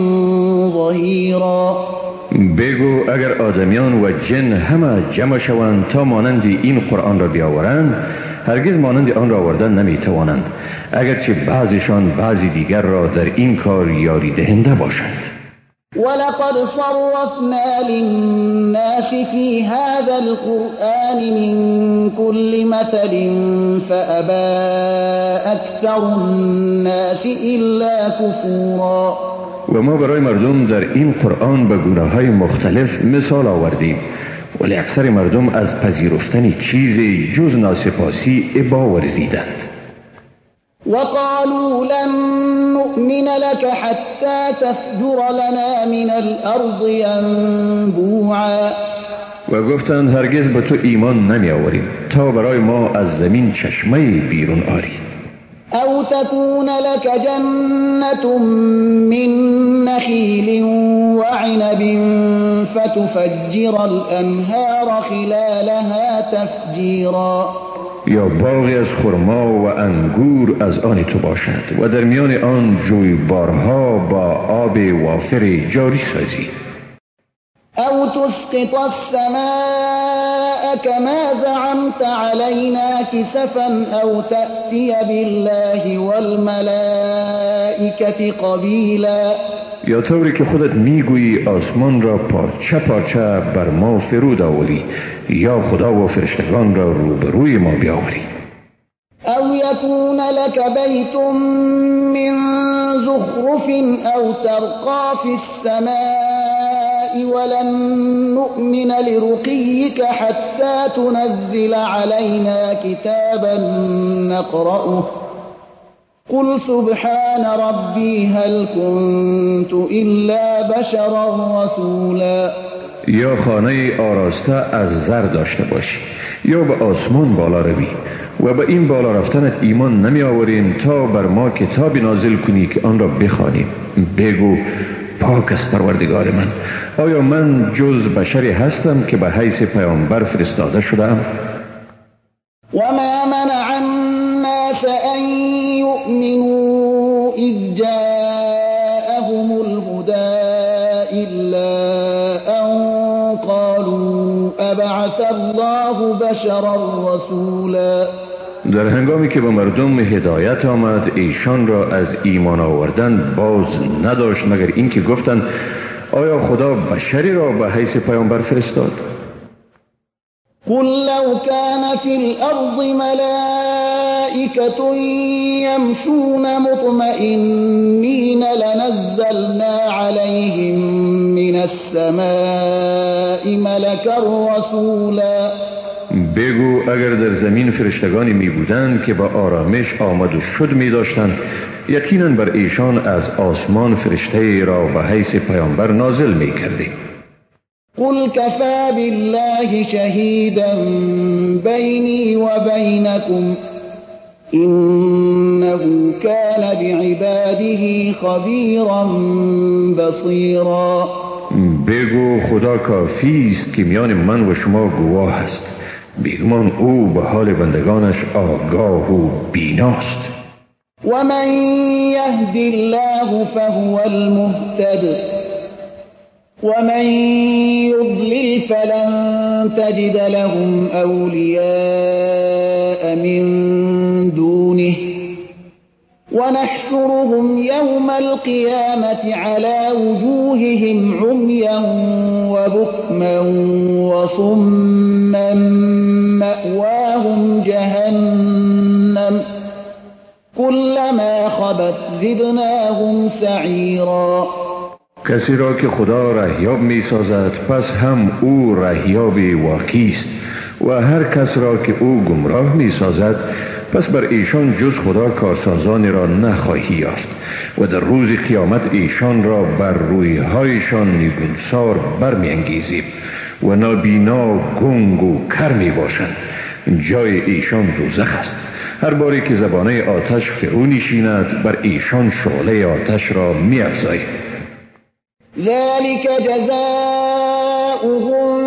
ظهيرا. بگو اگر آدمیان و جن همه جمع شوند تا مانند این قرآن را بیاورند هرگز مانند آن را آوردن نمی توانند، اگرچه بعضشان بعضی دیگر را در این کار یاری دهنده باشند. ولقد صرفنا للناس في هذا القرآن من كل مثل فأبى أكثر الناس إلا كفورا. و ما برای مردم در این قرآن به گناه‌های مختلف مثال آوردیم ولی اکثر مردم از پذیرفتن چیزی جز ناسپاسی ابا ورزیدند. وقالوا لن نؤمن لك حتى تفجر لنا من الأرض ينبوعا. و گفتند هرگز به تو ایمان نمی آوریم تا برای ما از زمین چشمه بیرون آری. أو تكون لك جنة من نخيل وعنب فتفجر الأنهار خلالها تفجيرا. یا باغی از خرما و انگور از آن تو باشد و در میان آن جویبارها با آب وافر جاری سازی. أو تسقط السماء كما زعمت علينا كسفا أو تأتي بالله والملائكة الملائكة قبیلا. یا طوری که خودت میگویی آسمان را پارچه پارچه بر ما فرود آوری، یا خدا و فرشتگان را روبروی ما بیاوری. او یکون لك بیت من زخرف او ترقى في السماء ولن نؤمن لرقيك حتى تنزل علينا كتابا نقرأه قل سبحان ربي هل كنت إلا بشرا رسولا. یا خانه آراسته از زر داشته باشی، یا به آسمان بالا روی و به این بالا رفتنت ایمان نمی آوریم تا بر ما کتابی نازل کنی که آن را بخوانیم. بگو پاک است پروردگار من، آیا من جز بشری هستم که به حیث پیامبر فرستاده شدم؟ وما منع الناس أن يؤمنوا إذ جاءهم الهدى إلا أن قالوا أبعث الله بشرا رسولا. در هنگامی که به مردم هدایت آمد، ایشان را از ایمان آوردن باز نداشت مگر اینکه گفتند آیا خدا بشری را به حیث پیامبر فرستاد؟ قل لو كان في الأرض ملائكة يمشون مطمئنين لنزلنا عليهم من السماء ملكا رسولا. بگو اگر در زمین فرشتگانی می بودند که با آرامش آمد و شد می داشتند، یقینا بر ایشان از آسمان فرشته را به حیث پیامبر نازل می کردیم. قل كفى بالله شهيدا بيني وبينكم إنه كان بعباده خبيرا بصيرا. بگو خدا کافی است که میان من و شما گواه است، بیگمان او به حال بندگانش آگاه و بیناست. ومن يهد الله فهو المهتد ومن يضلل فلن تجد لهم أولياء من دونه ونحشرهم يوم القيامة على وجوههم عميا وبكما وصما مأواهم جهنم كلما خبت زدناهم سعيرا. کسی را که خدا رهیاب می سازد پس هم او رهیاب واقعی است، و هر کس را که او گمراه می سازد پس بر ایشان جز خدا کارسازانی را نخواهی یافت، و در روز قیامت ایشان را بر رویهایشان نیگونسار برمی انگیزیم و نابینا گنگ و کر می باشند. جای ایشان دوزخ است. هر باری که زبانه آتش فرو نشیند بر ایشان شعله آتش را می افزاییم. ذلك جزاؤهم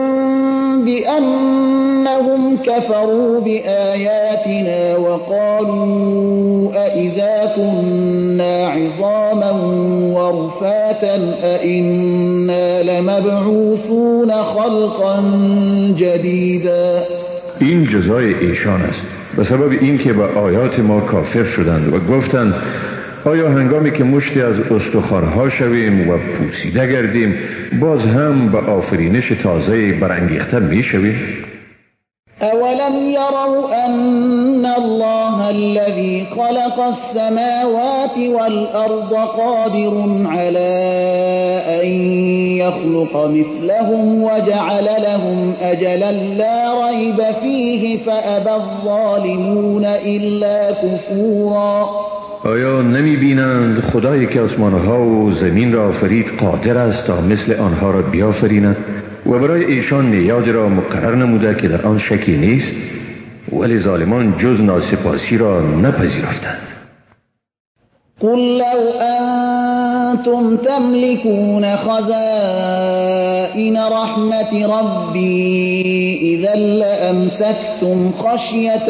بأنهم كفروا بآياتنا وقالوا أئذا كنا عظاما ورفاتا أئنا لمبعوثون خلقا جديدا. این جزای ایشان است به سبب اینکه به آیات ما کافر شدند و گفتند آیا هنگامی که مشتی از استخوانها شویم و پوسیده گردیم باز هم به آفرینش تازه برانگیخته می شویم؟ اولم يروا ان الله الذي خلق السماوات والارض قادر على ان يخلق مثلهم وجعل لهم اجلا لا ريب فيه فابى الظالمون الا كفورا. آیا نمی بینند خدایی که آسمانها و زمین را آفرید قادر است تا مثل آنها را بیافریند و برای ایشان میعادی را مقرر نموده که در آن شکی نیست، ولی ظالمان جز ناسپاسی را نپذیرفتند. قل لو انتم تملكون خزائن رحمت ربی اذا لامسكتم خشية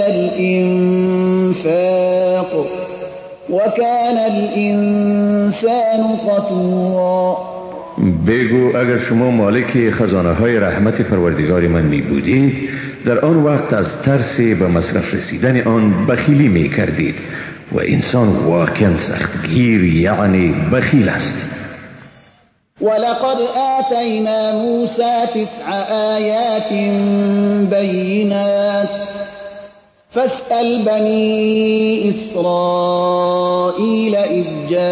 الانفاق وكان الانسان قتورا. بگو اگر شما مالک خزانه های رحمت پروردگار من می بودید در آن وقت از ترس به مصرف رسیدن آن بخیلی می کردید و انسان واقعا سختگیر یعنی بخیل است. ولقد آتينا موسى 9 آيات بينات فاسأل بني إسرائيل إذ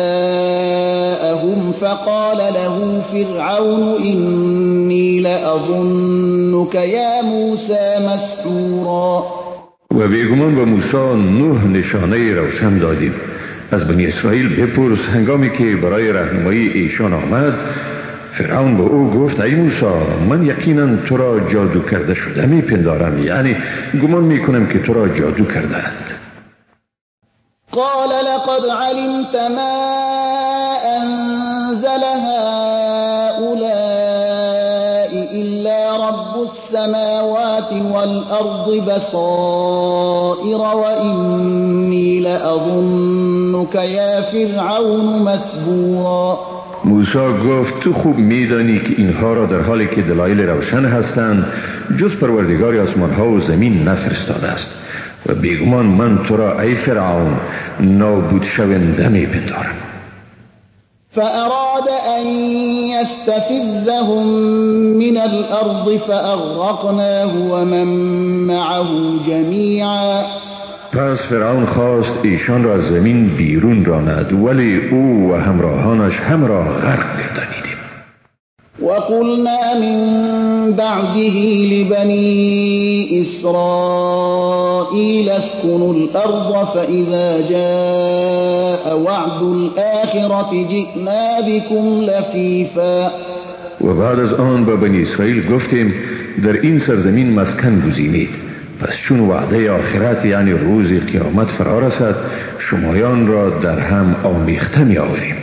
جاءهم فقال له فرعون إني لأظنك يا موسى مسحورا. و بیگمان به موسی 9 نشانه روشن دادیم. از بنی اسرائیل بپرس هنگامی که برای راهنمایی ایشان آمد فرعون به او گفت ای موسی من یقینا تو را جادو کرده شده می پندارم، یعنی گمان می کنم که تو را جادو کردند. قال لقد علمت ما أنزل هؤلاء إلا رب السماوات والأرض بصائر وإني لأظنك يا فرعون مثبورا. موسی گفت تو خوب میدانی که اینها را در حالی که دلایل روشن هستند جز پروردگار آسمان ها و زمین نفرستاده است و بیگمان من تو را ای فرعون نابود شونده میپندارم. فأراد أن يستفزهم من الأرض فأغرقناه ومن معه جميعا. پس فرعون خواست ایشان را زمین بیرون راند ولی او و همراهانش هم را غرق گردانیدیم. وقلنا من بعده لبني إسرائيل اسكنوا الأرض فإذا جاء وعد الآخرة جئنا بكم لفیفا. و بعد از آن به بنی اسرائیل گفتیم در این سرزمین مسکن گزینید، پس چون وعده آخرت یعنی روز قیامت فرا رسد شمایان را در هم آمیخته می آوریم.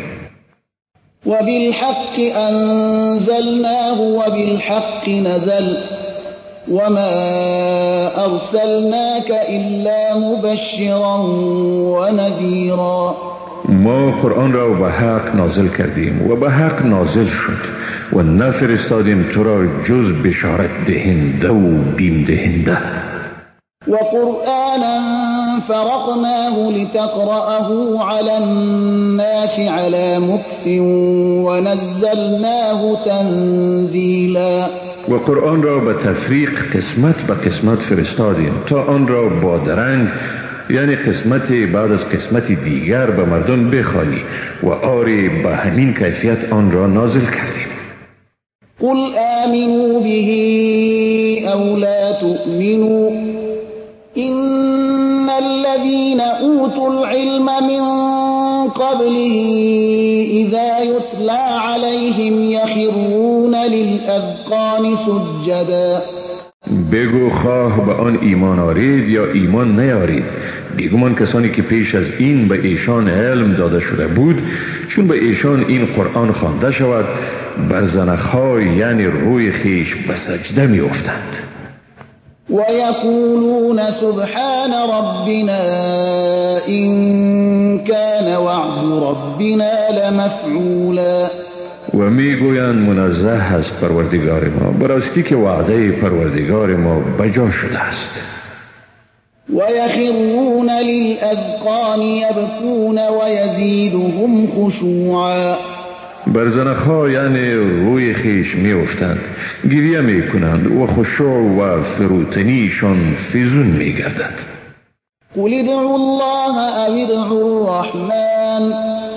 وبالحق أنزلناه وبالحق نزل وما أرسلناك إلا مبشرا ونذيرا. ما قرآن را به حق نازل کردیم و به حق نازل شد و نفرستادیم تو را جز بشارت دهنده و بیم دهنده. وقرآنا فرقناه لتقرأه على الناس على مكث ونزلناه تنزیلا. و قرآن را به تفریق قسمت به قسمت فرستادیم تا آن را با درنگ یعنی قسمت بعد از قسمت دیگر به مردم بخوانی و آری به همین کیفیت آن را نازل کردیم. قل آمنوا به او لا تؤمنوا إن الذين أوتوا العلم من قبله إذا يتلى عليهم يخرون للأذقان سجدا. بگو خواه به آن ایمان آرید یا ایمان نیارید، بیگمان کسانی که پیش از این به ایشان علم داده شده بود چون به ایشان این قرآن خوانده شود بر زنخهای یعنی روی خیش به سجده می افتند. ويقولون سبحان ربنا إن كان وعد ربنا لمفعولا. و میگویند منزه است پروردگار ما، براستی که وعده پروردگار ما بجا شده است. ويخرون للأذقان يبكون ويزيدهم خشوعا. بر زنخها یعنی روی خیش می افتند، گریه می کنند و خشوع و فروتنیشان فزون می گردد. قل ادعوا الله او ادعوا الرحمن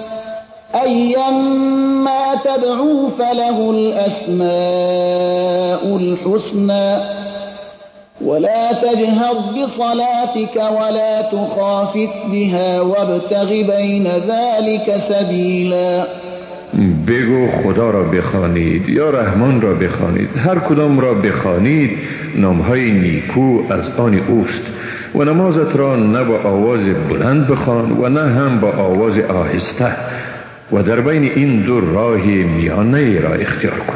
أيما تدعوا فله الأسماء الحسنى ولا تجهر بصلاتك ولا تخافت بها وابتغ بين ذلك سبيلا. بگو خدا را بخوانید یا رحمان را بخوانید، هر کدام را بخوانید نامهای نیکو از آن اوست و نمازت را نه با آواز بلند بخوان و نه هم با آواز آهسته و در بین این دو راه میانه را اختیار کن.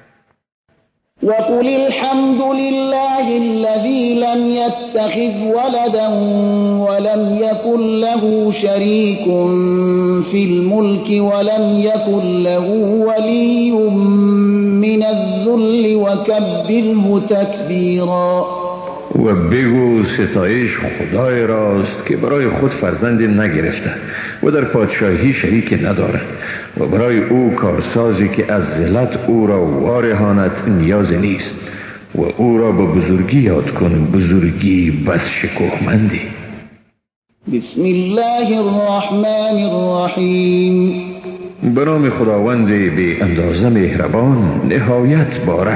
وقل الحمد لله الذي لم يتخذ ولدا ولم يكن له شريك في الملك ولم يكن له ولي من الذل وكبره تكبيرا. و بگو ستایش خدای راست که برای خود فرزندی نگرفته و در پادشاهی شریک ندارد و برای او کارسازی که از ذلت او را وارهاند نیاز نیست و او را به بزرگی یاد کن، بزرگی بس شکوهمندی. بسم الله الرحمن الرحیم. به نام خداوند بی اندازه مهربان نهایت باره.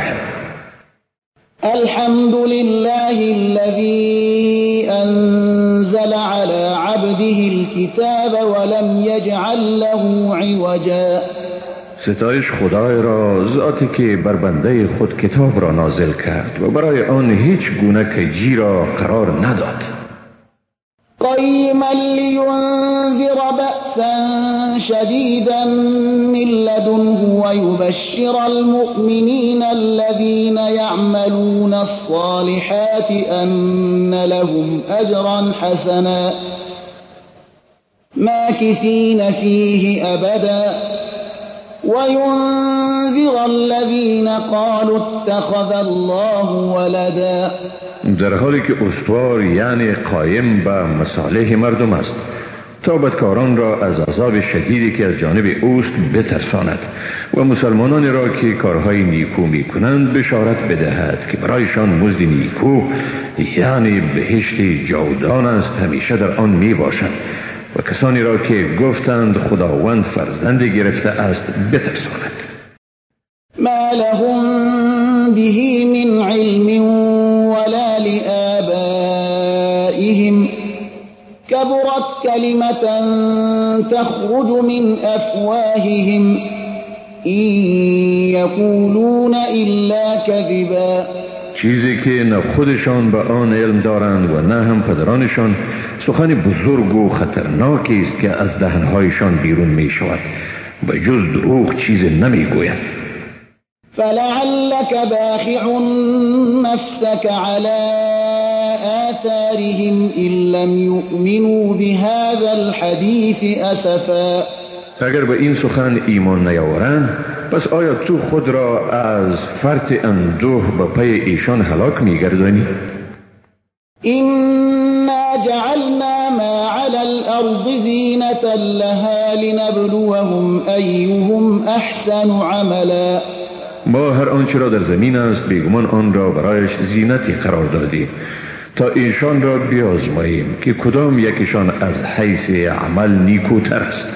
الحمد لله الذي أنزل على عبده الكتاب ولم يجعل له عوجا. ستایش خدای را، ذاتی که بر بنده خود کتاب را نازل کرد و برای آن هیچ گونه کجی را قرار نداد. قيما لينذر بأسا شديدا من لدنه ويبشر المؤمنين الذين يعملون الصالحات أن لهم أجرا حسنا ماكثين فيه أبدا وينذر الذين قالوا اتخذ الله ولدا. در حالی که استوار یعنی قایم به مصالح مردم است تا بدکاران را از عذاب شدیدی که از جانب اوست بترساند و مسلمانان را که کارهای نیکو می کنند بشارت بدهد که برایشان مزد نیکو یعنی بهشت جاودان است همیشه در آن می باشد و کسانی را که گفتند خداوند فرزندی گرفته است بترساند. ما لهم به من علم ولا لآبائهم كبرت كلمة تخرج من أفواههم إن يقولون إلا كذبا. چیزی که نه خودشان به آن علم دارند و نه هم پدرانشان، سخن بزرگ و خطرناکی است که از دهنهایشان بیرون می شود و جز دروغ چیز نمی گویند. فلعلك باخع نفسك على آثارهم إن لم يؤمنوا بهذا الحديث أسفا. اگر به این سخن ایمان نیاورند پس آیا تو خود را از فرط اندوه به پی ایشان هلاک می‌گردانی؟ إنا جعلنا ما على الأرض زينة لها لنبلوهم أيهم أحسن عملا. ما هر آنچه را در زمین است بیگمان آن را برایش زینتی قرار دادیم تا ایشان را بیازماییم که کدام یکیشان از حیث عمل نیکوتر است.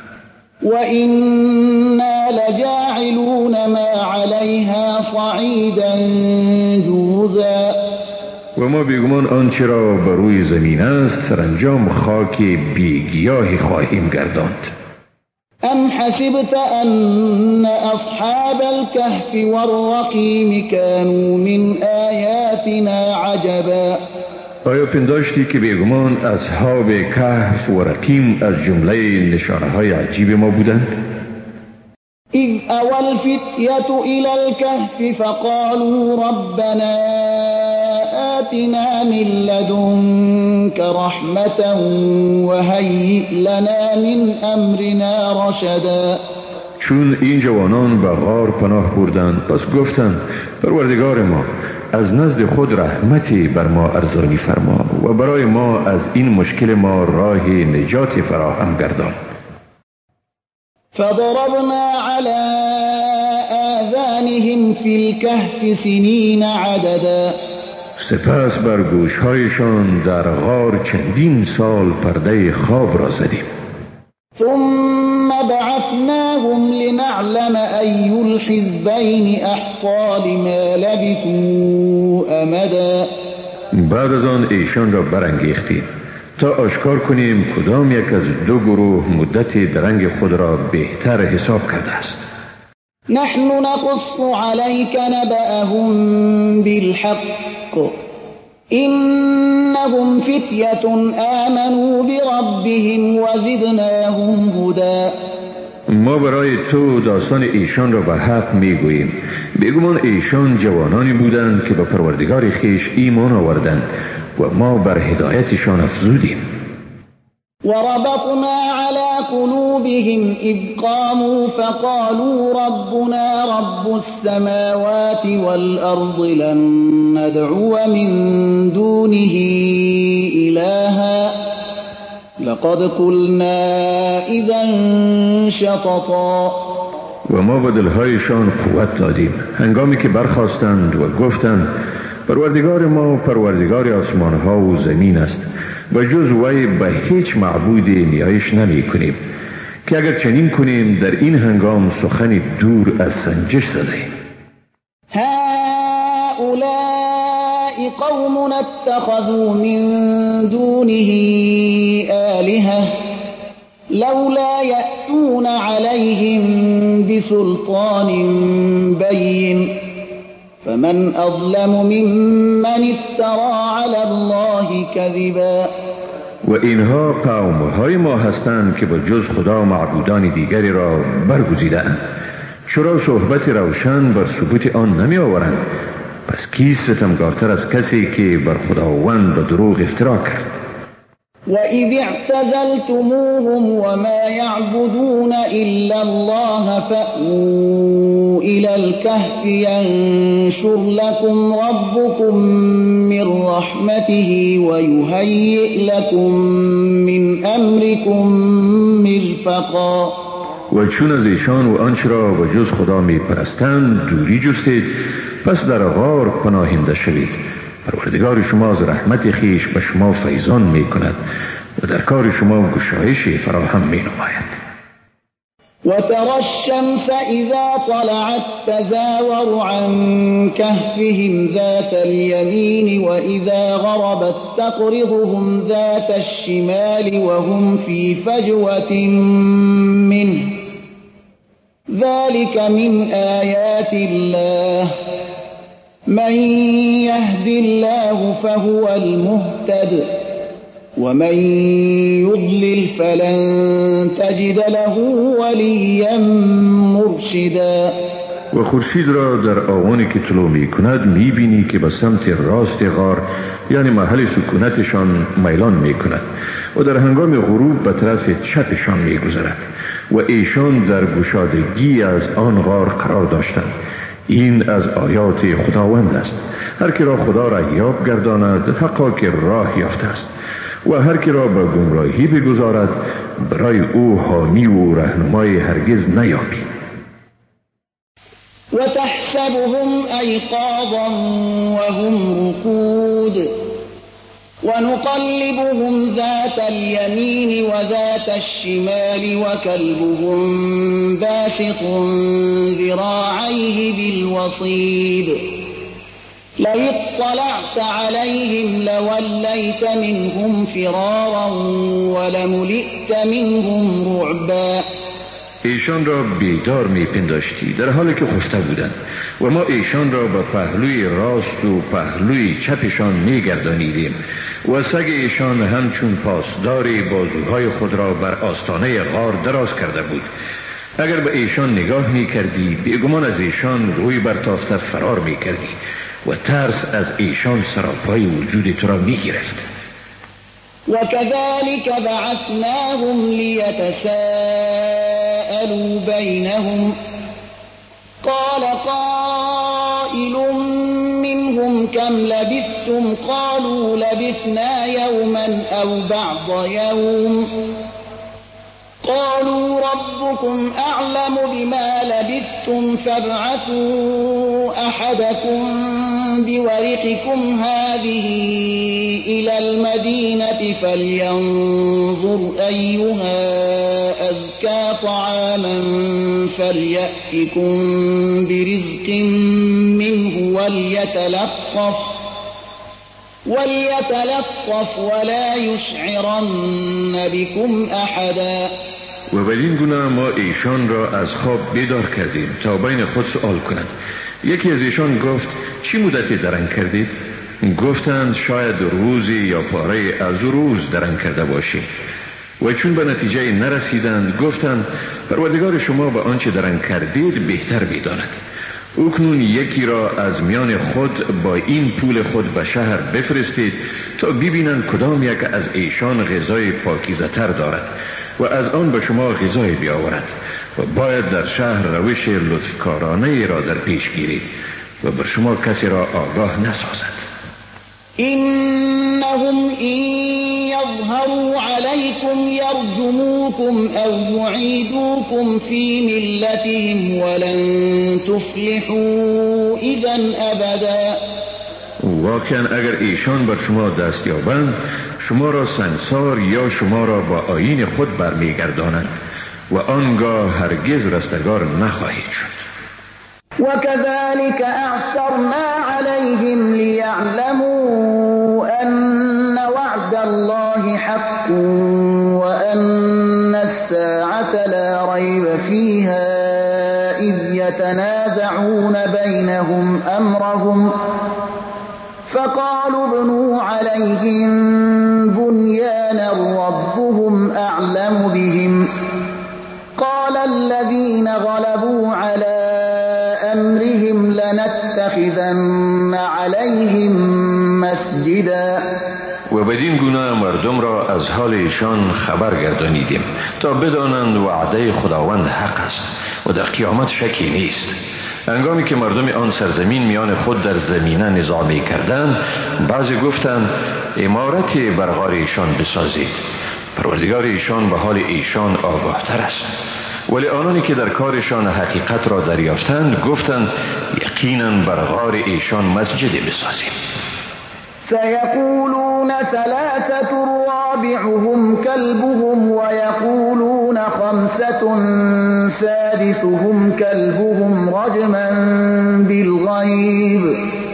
وَإِنَّا لَجَاعِلُونَ مَا عَلَيْهَا صَعِيدًا جُرُزًا. و ما بیگمان آنچه را بر روی زمین است سرانجام خاک بیگیاهی خواهیم گرداند. أَمْ حَسِبْتَ أَنَّ أَصْحَابَ الْكَهْفِ وَالرَّقِيمِ كَانُوا مِنْ آيَاتِنَا عَجَبًا. آیا پنداشتی که بیگمان اصحاب کهف و رقیم از جمله نشانه‌های عجیب ما بودند؟ إِذْ أَوَى الْفِتْيَةُ إِلَى الْكَهْفِ فَقَالُوا رَبَّنَا آتِنَا مِن لَّدُنكَ رَحْمَةً وَهَيِّئْ لَنَا مِنْ أَمْرِنَا رَشَدًا. چون این جوانان به غار پناه بردند پس گفتند پروردگار ما از نزد خود رحمتی بر ما ارزانی فرما و برای ما از این مشکل ما راه نجات فراهم گردان. فضربنا على آذانهم في الكهف سنين عددا. سپس بر گوشهایشان در غار چندین سال پرده خواب را زدیم. ثم بعثناهم لنعلم أي الحزبين أحصى لما لبثوا أمدا. بعد از آن ایشان را برانگیختیم تا آشکار کنیم کدام یک از دو گروه مدت درنگ خود را بهتر حساب کرده است. نحن نقص عليك نبأهم بالحق إنهم فتية آمنوا بربهم وزدناهم هدى. ما برای تو داستان ایشان را به حق میگوییم. بیگمان ایشان جوانانی بودند که به پروردگار خیش ایمان آوردند و ما بر هدایتشان افزودیم. وربطنا على قلوبهم إذ قاموا فقالوا ربنا رب السماوات والأرض لن ندعو من دونه إلها لقد قلنا اذا شططا. و ما به دلهایشان قوت دادیم هنگامی که برخاستند و گفتند پروردگار ما پروردگار آسمان ها و زمین است و جز وی به هیچ معبودی نیایش نمی کنیم که اگر چنین کنیم در این هنگام سخنی دور از سنجش زده ایم. هؤلاء قوم اتخذوا من دونه آلهة لولا يأتون عليهم بسلطان بين فمن أظلم ممن افترى على الله كذبا. و اینها قوم‌های ما هستند که با جز خدا معبودان دیگری را برگزیدند. چرا صحبت روشن بر ثبوت آن نمی آورند؟ پس کی ستمگارتر از کسی که بر خداوند به دروغ افترا کرد؟ وَإِذِ اعْتَزَلْتُمُوهُمْ وَمَا يَعْبُدُونَ إِلَّا اللَّهَ فَأْوُوا إِلَى الْكَهْفِ يَنشُرْ لَكُمْ رَبُّكُم مِّن رَّحْمَتِهِ وَيُهَيِّئْ لَكُم مِّنْ أَمْرِكُم مِّرْفَقًا. و چون از ایشان و آنچه را و جز خدا می پرستند دوری جستید پس در غار پناهنده شوید. پروردگار شما از رحمت خیش به شما فیضان می کند و در کار شما گشایش فراهم می نماید. وترى الشمس إذا طلعت تزاور عن كهفهم ذات اليمين وإذا غربت تقرضهم ذات الشمال وهم في فجوة منه ذلك من آيات الله من يهد الله فهو المهتد ومن يضلل فلن تجد له وليا مرشدا. و خورشید را در آوانی که طلوع می کند می بینی که به سمت راست غار یعنی محل سکونتشان میلان می کند و در هنگام غروب به طرف چپشان می گذرد و ایشان در گشادگی از آن غار قرار داشتند. این از آیات خداوند است. هر که را خدا را یاب گرداند حقا که راه یافته است و هر که را به گمراهی بگذارد برای او حامی و رهنمای هرگز نیابی. وتحسبهم أيقاظا وهم رقود ونقلبهم ذات اليمين وذات الشمال وكلبهم باسط ذراعيه بالوصيد لئن اطلعت عليهم لوليت منهم فرارا ولملئت منهم رعبا. ایشان را بیدار می پنداشتی در حالی که خفته بودند و ما ایشان را به پهلوی راست و پهلوی چپشان می گردانیدیم و سگ ایشان همچون پاسداری بازوهای خود را بر آستانه غار دراز کرده بود. اگر به ایشان نگاه می کردی بیگمان از ایشان روی برتافته فرار می کردی و ترس از ایشان سراپای وجود تو را می گرفت. وكذلك بعثناهم ليتساءلوا بينهم قال قائل منهم كم لبثتم قالوا لبثنا يوما أو بعض يوم قالوا ربكم أعلم بما لبثتم فابعثوا أحدكم بورقكم هذه إلى المدينة فلينظر أيها أزكى طعاما فليأتكم برزق منه وليتلطف ولا يشعرن بكم أحدا. و بدین گونه ما ایشان را از خواب بیدار کردیم تا بین خود سؤال کنند. یکی از ایشان گفت چی مدتی درنگ کردید؟ گفتند شاید روزی یا پاره از روز درنگ کرده باشیم. و چون به نتیجه نرسیدند گفتند پروردگار شما به آنچه درنگ کردید بهتر می‌داند. اکنون یکی را از میان خود با این پول خود به شهر بفرستید تا ببینند کدام یک از ایشان غذای پاکیزه تر دارد و از آن به شما غذای بیاورد و باید در شهر روش لطفکارانه را در پیش گیرید و بر شما کسی را آگاه نسازد. إنهم إن يظهروا عليكم يرجموكم أو يعيدوكم في ملتهم ولن تفلحوا إذا أبدا. واقعا اگر ایشان بر شما دست یابند شما را سنگسار یا شما را با آیین خود برمیگردانند و آنگاه هرگز رستگار نخواهید شد. وكذلك أعثرنا عليهم ليعلموا أن وعد الله حق وأن الساعة لا ريب فيها إذ يتنازعون بينهم أمرهم فقالوا ابنوا عليهم بنيانا ربهم أعلم بهم قال الذين غلبوا على أمرهم لنتخذن عليهم مسجدا. و بدین گونه مردم را از حال ایشان خبر گردانیدیم تا بدانند وعده خداوند حق است و در قیامت شکی نیست. هنگامی که مردم آن سرزمین میان خود در زمینه نزاع می کردند بعضی گفتند عمارتی بر غار ایشان بسازید. پروردگار ایشان به حال ایشان آگاه تر است. ولی آنانی که در کارشان حقیقت را دریافتند گفتند یقینا بر غار ایشان مسجد بسازیم. سيقولون ثلاثة رابعهم كلبهم ويقولون خمسة سادسهم كلبهم رجما بالغيب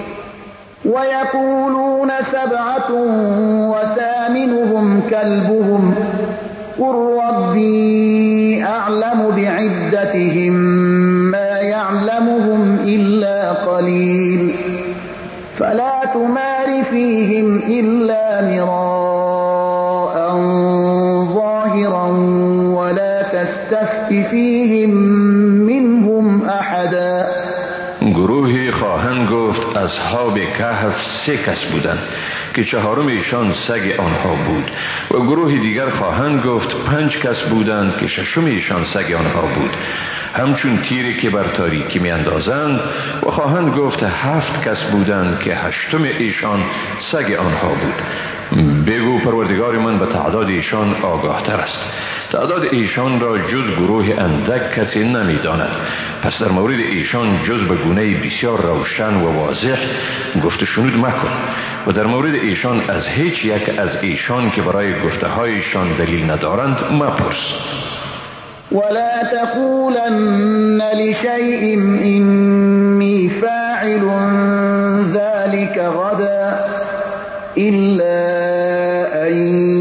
ويقولون سبعة وثامنهم كلبهم قل ربي أعلم بعدتهم ما يعلمهم إلا قليل فلا تمار فيهم إلا مراء ظاهرا ولا تستفت فيهم منهم أحدا. گروهی خواهند گفت اصحاب کهف 3 کس بودند که 4م ایشان سگ آنها بود و گروه دیگر خواهند گفت 5 کس بودند که 6م ایشان سگ آنها بود همچون تیری که بر تاریکی می اندازند و خواهند گفت 7 کس بودند که 8م ایشان سگ آنها بود. بگو پروردگار من به تعداد ایشان آگاه تر است. تعداد ایشان را جز گروه اندک کسی نمی داند. پس در مورد ایشان جز به گونه بسیار روشن و واضح گفت شنود مکن و در مورد ایشان از هیچ یک از ایشان که برای گفته هایشان دلیل ندارند مپرس. ولا تقولن لشيء إني فاعل ذلك غدا إلا أن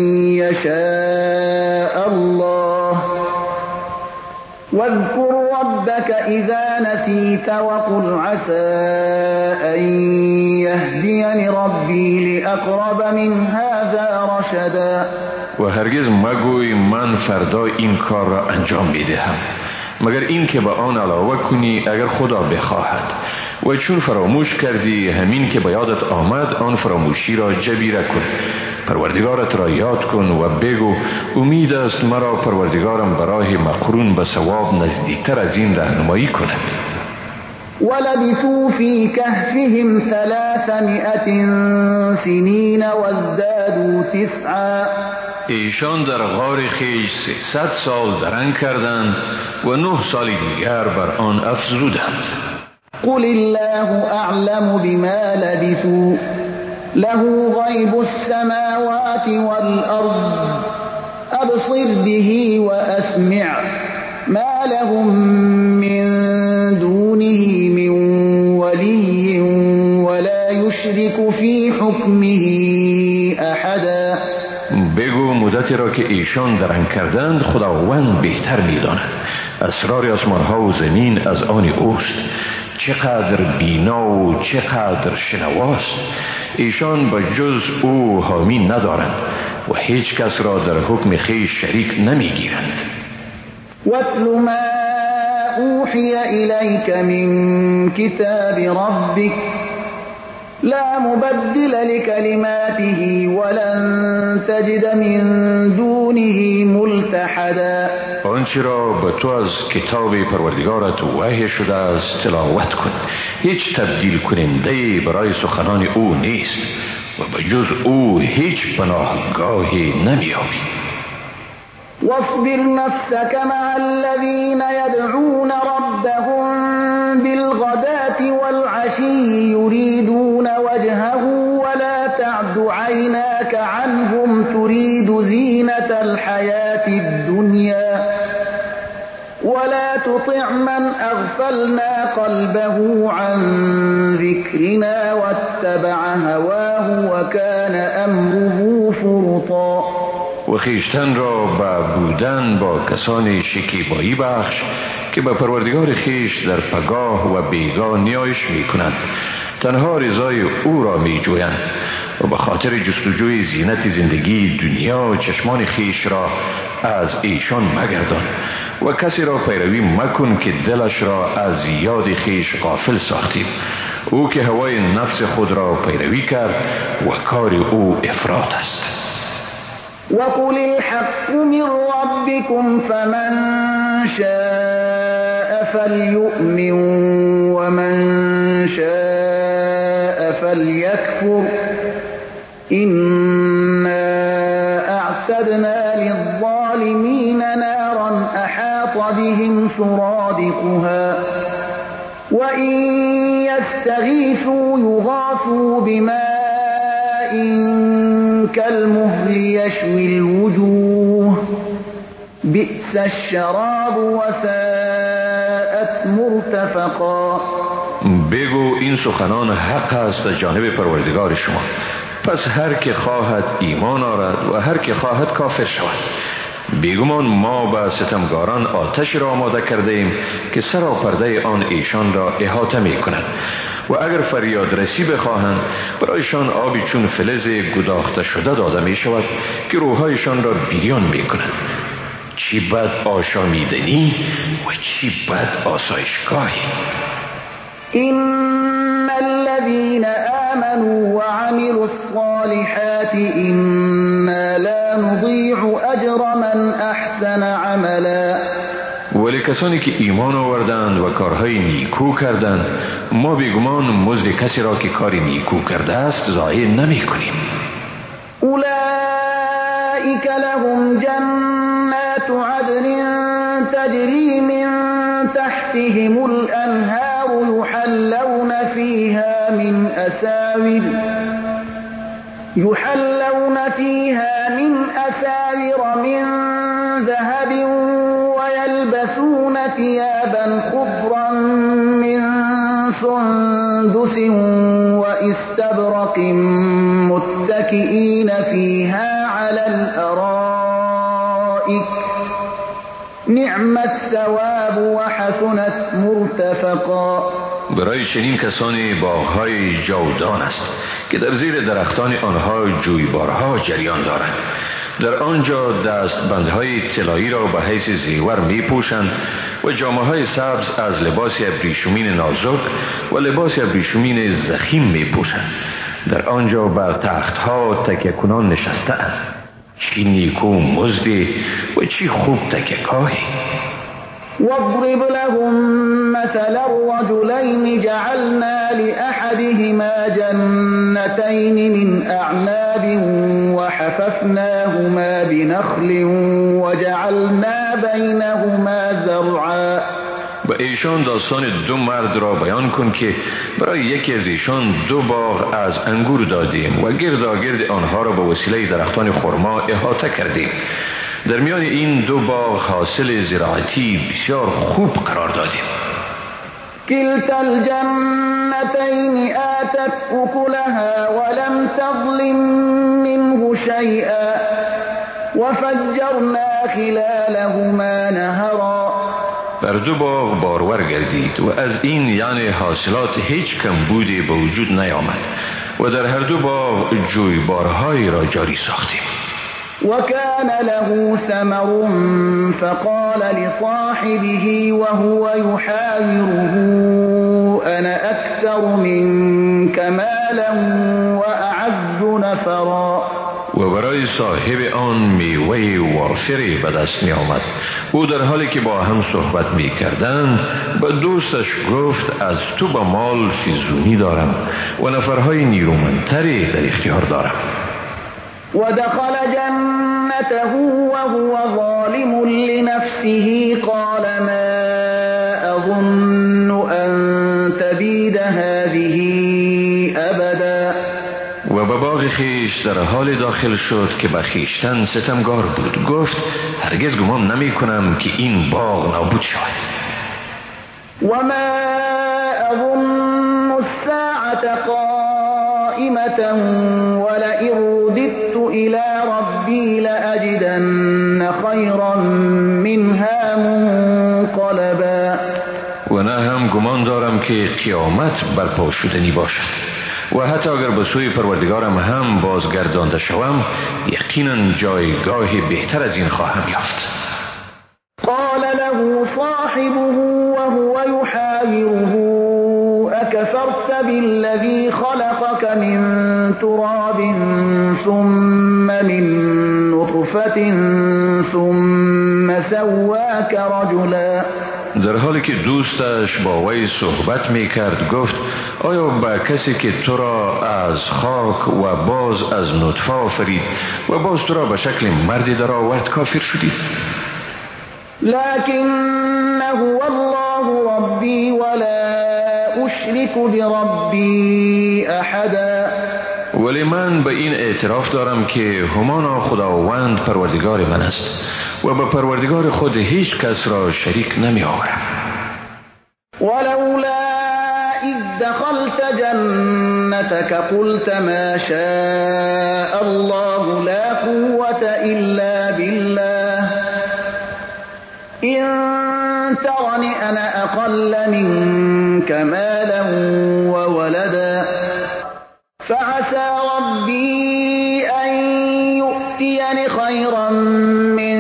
يشاء الله واذكر ربك إذا نسيت وقل عسى أن يهديني ربي لأقرب من هذا رشدا. و هرگز مگوی من فردا این کار را انجام میدهم مگر این که به آن علاوه کنی اگر خدا بخواهد و چون فراموش کردی همین که به یادت آمد آن فراموشی را جبیره کن. پروردگارت را یاد کن و بگو امید است مرا پروردگارم برای مقرون به ثواب نزدیکتر از این راهنمایی کند. ولبثوا في كهفهم 300 سنين وازدادوا 9. ایشان در غار خیش 300 سال درنگ کردند و 9 سال دیگر بر آن افزودند. قل الله أعلم بما لبثوا له غيب السماوات والأرض أبصر به وأسمع ما لهم من دونه من ولي ولا يشرك في حكمه أحدا. بگو مدتی را که ایشان درنگ کردند خداوند بهتر می‌داند. اسرار آسمان ها و زمین از آن اوست. چقدر بینا و چقدر شنواست. ایشان به جز او حامی ندارند و هیچ کس را در حکم خویش شریک نمیگیرند. واتل ما اوحی الیک من کتاب ربک لا مبدل لكلماته ولن تجد من دونه ملتحدا. آنچه را به تو از کتاب پروردگارت وحی شده است تلاوت کن. هیچ تبدیل کننده برای سخنان او نیست و به جز او هیچ پناهگاهی نمی‌یابی. واصبر نفسك مع الذين يدعون ربهم بالغداة والعشي يريدون وجهه ولا تعد عيناك عنهم تريد زينة الحياة الدنيا ولا تطع من أغفلنا قلبه عن ذكرنا واتبع هواه وكان أمره فرطا. و خویشتن را به بودن با کسانی شکیبایی بخش که به پروردگار خویش در پگاه و بیگاه نیایش می کنند، تنها رضای او را می جویند و به خاطر جستجوی زینت زندگی دنیا چشمان خویش را از ایشان مگردان و کسی را پیروی مکن که دلش را از یاد خویش غافل ساختیم. او که هوای نفس خود را پیروی کرد و کار او افراط است. وقل الحق من ربكم فمن شاء فليؤمن ومن شاء فليكفر إنا أعتدنا للظالمين نارا أحاط بهم سرادقها وإن يستغيثوا يغاثوا بماء كالمهل يشوي الوجوه بئس الشراب وساءت مرتفقا. بگو این سخنان حق است از جانب پروردگار شما، پس هر که خواهد ایمان آرد و هر که خواهد کافر شود. بیگمان ما به ستمگاران آتش را آماده کرده ایم که سراپرده آن ایشان را احاطه می کند و اگر فریاد رسی بخواهند برایشان آبی چون فلز گداخته شده داده می شود که روحایشان را بیریان می کند. چی بد آشامیدنی و چی بد آسایشگاهی. إن الذين آمنوا وعملوا الصالحات إنا لا نضيع أجر من أحسن عملا. ولی کسانی که ایمان آوردند و کارهای نیکو کردند ما بیگمان مزد کسی را که کاری نیکو کرده است ضایع نمی کنیم. أولئك لهم جنات عدن تجري من تحتهم الأنهار يحلون فيها من أساور من ذهب ويلبسون ثيابا خضرا من سندس وإستبرق متكئين فيها على الأرائك نعم الثواب وحسنت مرتفقا. برای چنین کسانی باغ‌های جاودان است که در زیر درختان آنها جویبارها جریان دارند. در آنجا دستبندهای طلایی را به حیث زیور می پوشند و جامه‌های سبز از لباس ابریشمین نازک و لباس ابریشمین ضخیم می پوشند. در آنجا بر تختها تکیه کنان نشسته‌اند. چی نیکو مزدی و چی خوب تکیه‌گاهی. واضرب لهم مثل الرجلين جعلنا لأحدهما جنتين من أعناب وحففناهما بنخل وجعلنا بينهما زرعا. به ایشان داستان دو مرد را بیان کن که برای یکی از ایشان دو باغ از انگور دادیم و گرداگرد آنها را به وسیله درختان خرما احاطه کردیم. در میان این دو باغ حاصل زراعتی بسیار خوب قرار دادیم. كلتا الجنتين آتت أكلها ولم تظلم منه شيئا وفجرنا خلالهما نهرا. بر دو باغ بارور گردید و از این یعنی حاصلات هیچ کمبودی به وجود نیامد و در هر دو باغ جویبارهایی را جاری ساختیم. وكان له ثمر فقال لصاحبه وهو يحاوره أنا أكثر منك مالا وأعز نفرا. و برای صاحب آن میوه وافری به دست می آمد. او در حالی که با هم صحبت می کردند به دوستش گفت از تو به مال فزونی دارم و نفرهای نیرومندتری در اختیار دارم. ودخل جنته وهو ظالم لنفسه قال ما أظن أن تبید هذه أبدا. و به باغ خیش در حال داخل شد که به خیشتن ستمگار بود. گفت هرگز گمان نمی کنم که این باغ نابود شود. و ما اظن الساعة قائمة ولئن رددت إلى ربي لأجدن خيرا منها منقلبا. و نه هم گمان دارم که قیامت برپا شدنی باشد و حتی اگر به سوی پروردگارم هم بازگردانده شوم یقینا جایگاه بهتر از این خواهم یافت. قال له صاحبه وهو يحاوره أكفرت بالذي خلقك من تراب ثم من نطفة ثم سواك رجلا. در حالی که دوستش با وی صحبت می کرد گفت آیا با کسی که تو را از خاک و باز از نطفه آفرید و باز تو را به شکل مردی در آورد کافر شدید؟ لكنه والله ربي ولا أشرك بربي أحدا. ولی من به این اعتراف دارم که همانا خداوند پروردگار من است و به پروردگار خود هیچ کس را شریک نمی آورم. ولولا إذ دخلت جنتك قلت ما شاء الله لا قوة إلا بالله إن ترني أنا أقل منك مالا وولدا فعسى ربي أن يؤتيني خيرا من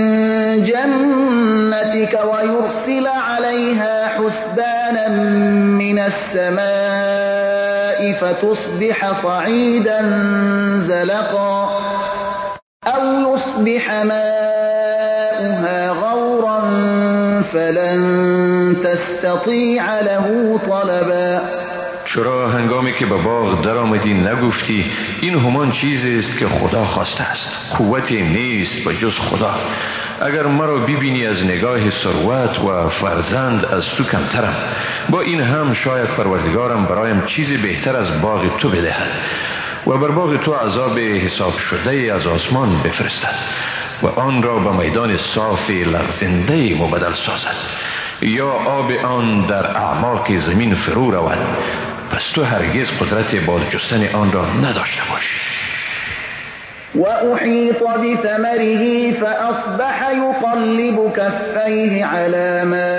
جنتك ويرسل عليها حسبانا من السماء فتصبح صعيدا زلقا أو يصبح ماؤها غورا فلن تستطيع له طلبا. چرا هنگامی که به باغ در آمدی نگفتی این همان چیزی است که خدا خواسته است؟ قوتی نیست به جز خدا. اگر مرا ببینی از نگاه ثروت و فرزند از تو کمترم. با این هم شاید پروردگارم برایم چیزی بهتر از باغ تو بدهد و بر باغ تو عذاب حساب شده از آسمان بفرستد و آن را به میدان صاف لغزنده مبدل سازد یا آب آن در اعماق زمین فرو رود. پس تو هرگز قدرت بازجستن آن را نداشته باشی. وأحيط بثمره فأصبح يقلب كفيه على ما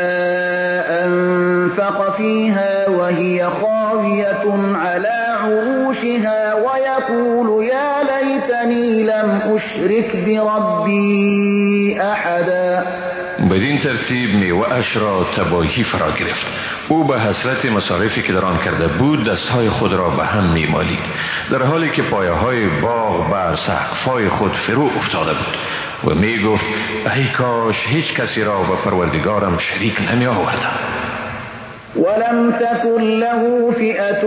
أنفق فيها وهي خاوية على عروشها ويقول يا ليتني لم أشرك بربي أحدا. بدین ترتیب میوه‌اش را تباهی فرا گرفت. او به حسرت مصارفی که در آن کرده بود دستهای خود را به هم می‌مالید در حالی که پایه‌های باغ بر سقف‌های خود فرو افتاده بود و میگفت ای کاش هیچ کسی را به پروردگارم شریک نمی آوردم. ولم تكن له فئة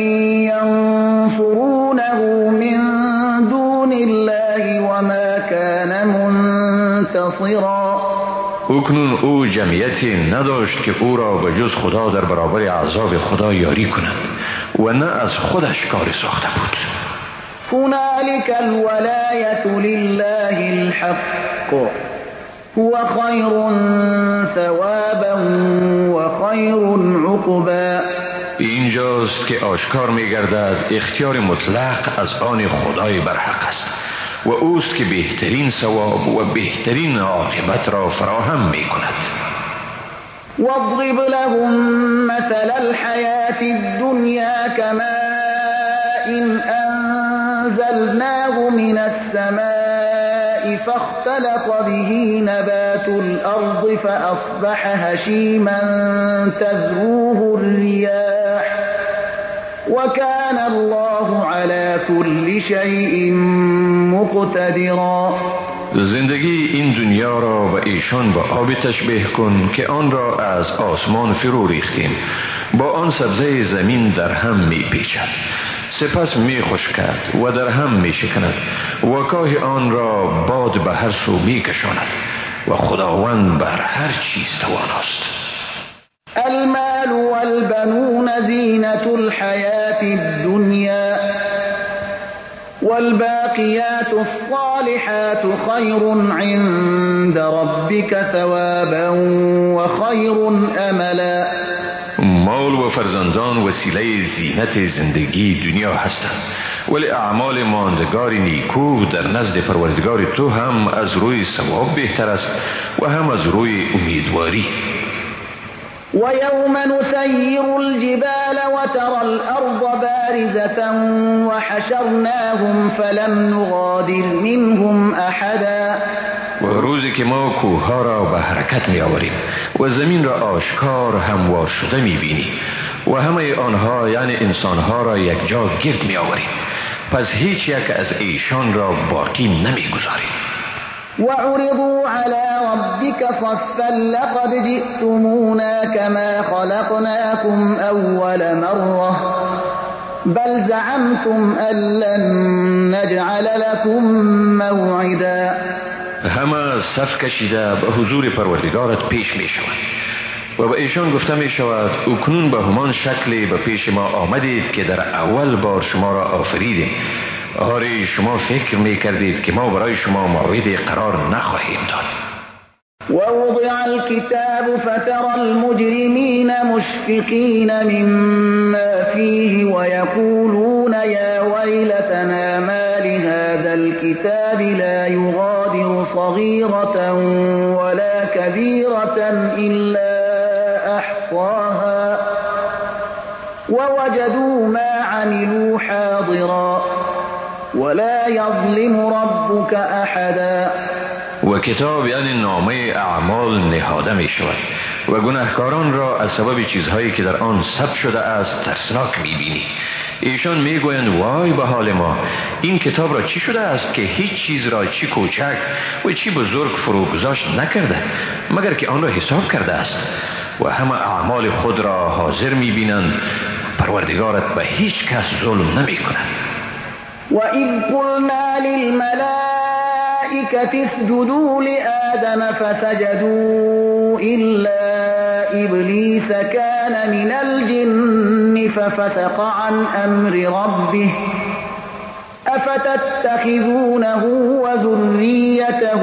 ينصرونه من دون الله وما كان منتصرا. اکنون او جمعیتی نداشت که او را به جز خدا در برابر عذاب خدا یاری کنند و نه از خودش کاری ساخته بود. هنالك الولاية لله الحق هو خير ثوابا وخير عقبا. اینجاست که آشکار می گردد اختیار مطلق از آن خدای برحق است و اوست که بهترین ثواب و بهترین عاقبت را فراهم می کند. واضرب لهم مثل الحياة الدنيا كماء أنزلناه من السماء فاختلط به نبات الأرض فأصبح هشيما تذروه الرياح وكان الله الله على كل شيء مقتدرا. زندگی این دنیا را و ایشان با آب تشبیه کن که آن را از آسمان فرو ریختیم، با آن سبزه زمین در هم می پیچد، سپس می خشکد و در هم می شکند و گاهی آن را باد به هر سو می کشاند و خداوند بر هر چیز تواناست. المال والبنون زینة الحیاة الدنیا والباقیات الصالحات خیر عند ربک ثوابا و خیر املا. مال و فرزندان وسیله زینت زندگی دنیا هستند، ولی اعمال ماندگار نیکو در نزد پروردگار تو هم از روی ثواب بهتر است و هم از روی امیدواری. ويوم نسير الجبال وترى الأرض بارزة وحشرناهم فلم نغادر منهم أحدا. و روزی که ما کوهها را به حرکت می آوریم و زمین را آشکار هموار شده می بینی و همه آنها یعنی انسانها را یک جا گرد می آوریم، پس هیچ یک از ایشان را باقی نمی گذاریم. وعرضوا على ربك صفا لقد جئتمونا كما خلقناكم أول مرة بل زعمتم أن لن نجعل لكم موعدا. همه صف کشیده به حضور پروردگارت پیش می شود و به ایشان گفته می شود اکنون به همان شکلی به پیش ما آمدید که در اول بار شما را آفریدیم. آری شما فکر می کردید که ما برای شما موعدی قرار نخواهیم داد. ووضع الكتاب فترى المجرمين مشفقين مما فيه ويقولون يا ويلتنا ما لهذا الكتاب لا يغادر صغيرة ولا كبيرة إلا أحصاها ووجدوا ما عملوا حاضرا ولا يظلم ربك أحدا. و کتاب یعنی نامه اعمال نهاده می شود و گناهکاران را از سبب چیزهایی که در آن ثبت شده است ترسناک می بینی. ایشان می گویند وای به حال ما، این کتاب را چی شده است که هیچ چیز را چی کوچک و چی بزرگ فرو گذاشت نکرده مگر که آن را حساب کرده است و همه اعمال خود را حاضر می بینند. پروردگارت به هیچ کس ظلم نمی کند. وَإِذْ قُلْنَا لِلْمَلَائِكَةِ اسْجُدُوا لِآدَمَ فَسَجَدُوا إِلَّا إِبْلِيسَ كَانَ مِنَ الْجِنِّ فَفَسَقَ عَنْ أَمْرِ رَبِّهِ أَفَتَتَّخِذُونَهُ وَذُرِّيَّتَهُ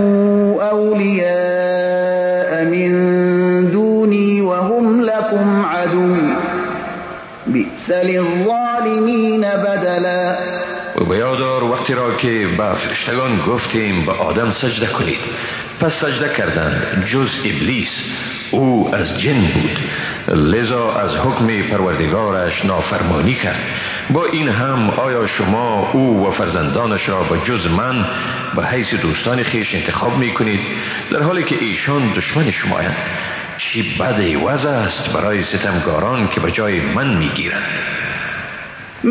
أَوْلِيَاءَ مِن دُونِي وَهُمْ لَكُمْ عَدُوٌّ بِئْسَ لِلظَّالِمِينَ بَدَلًا. و بیادار وقتی را که به فرشتگان گفتیم به آدم سجده کنید، پس سجده کردند جز ابلیس، او از جن بود، لذا از حکم پروردگارش نافرمانی کرد. با این هم آیا شما او و فرزندانش را به جز من به حیث دوستان خیش انتخاب می کنید در حالی که ایشان دشمن شمایند؟ چی بد وضع است برای ستمگاران که به جای من می گیرند. ما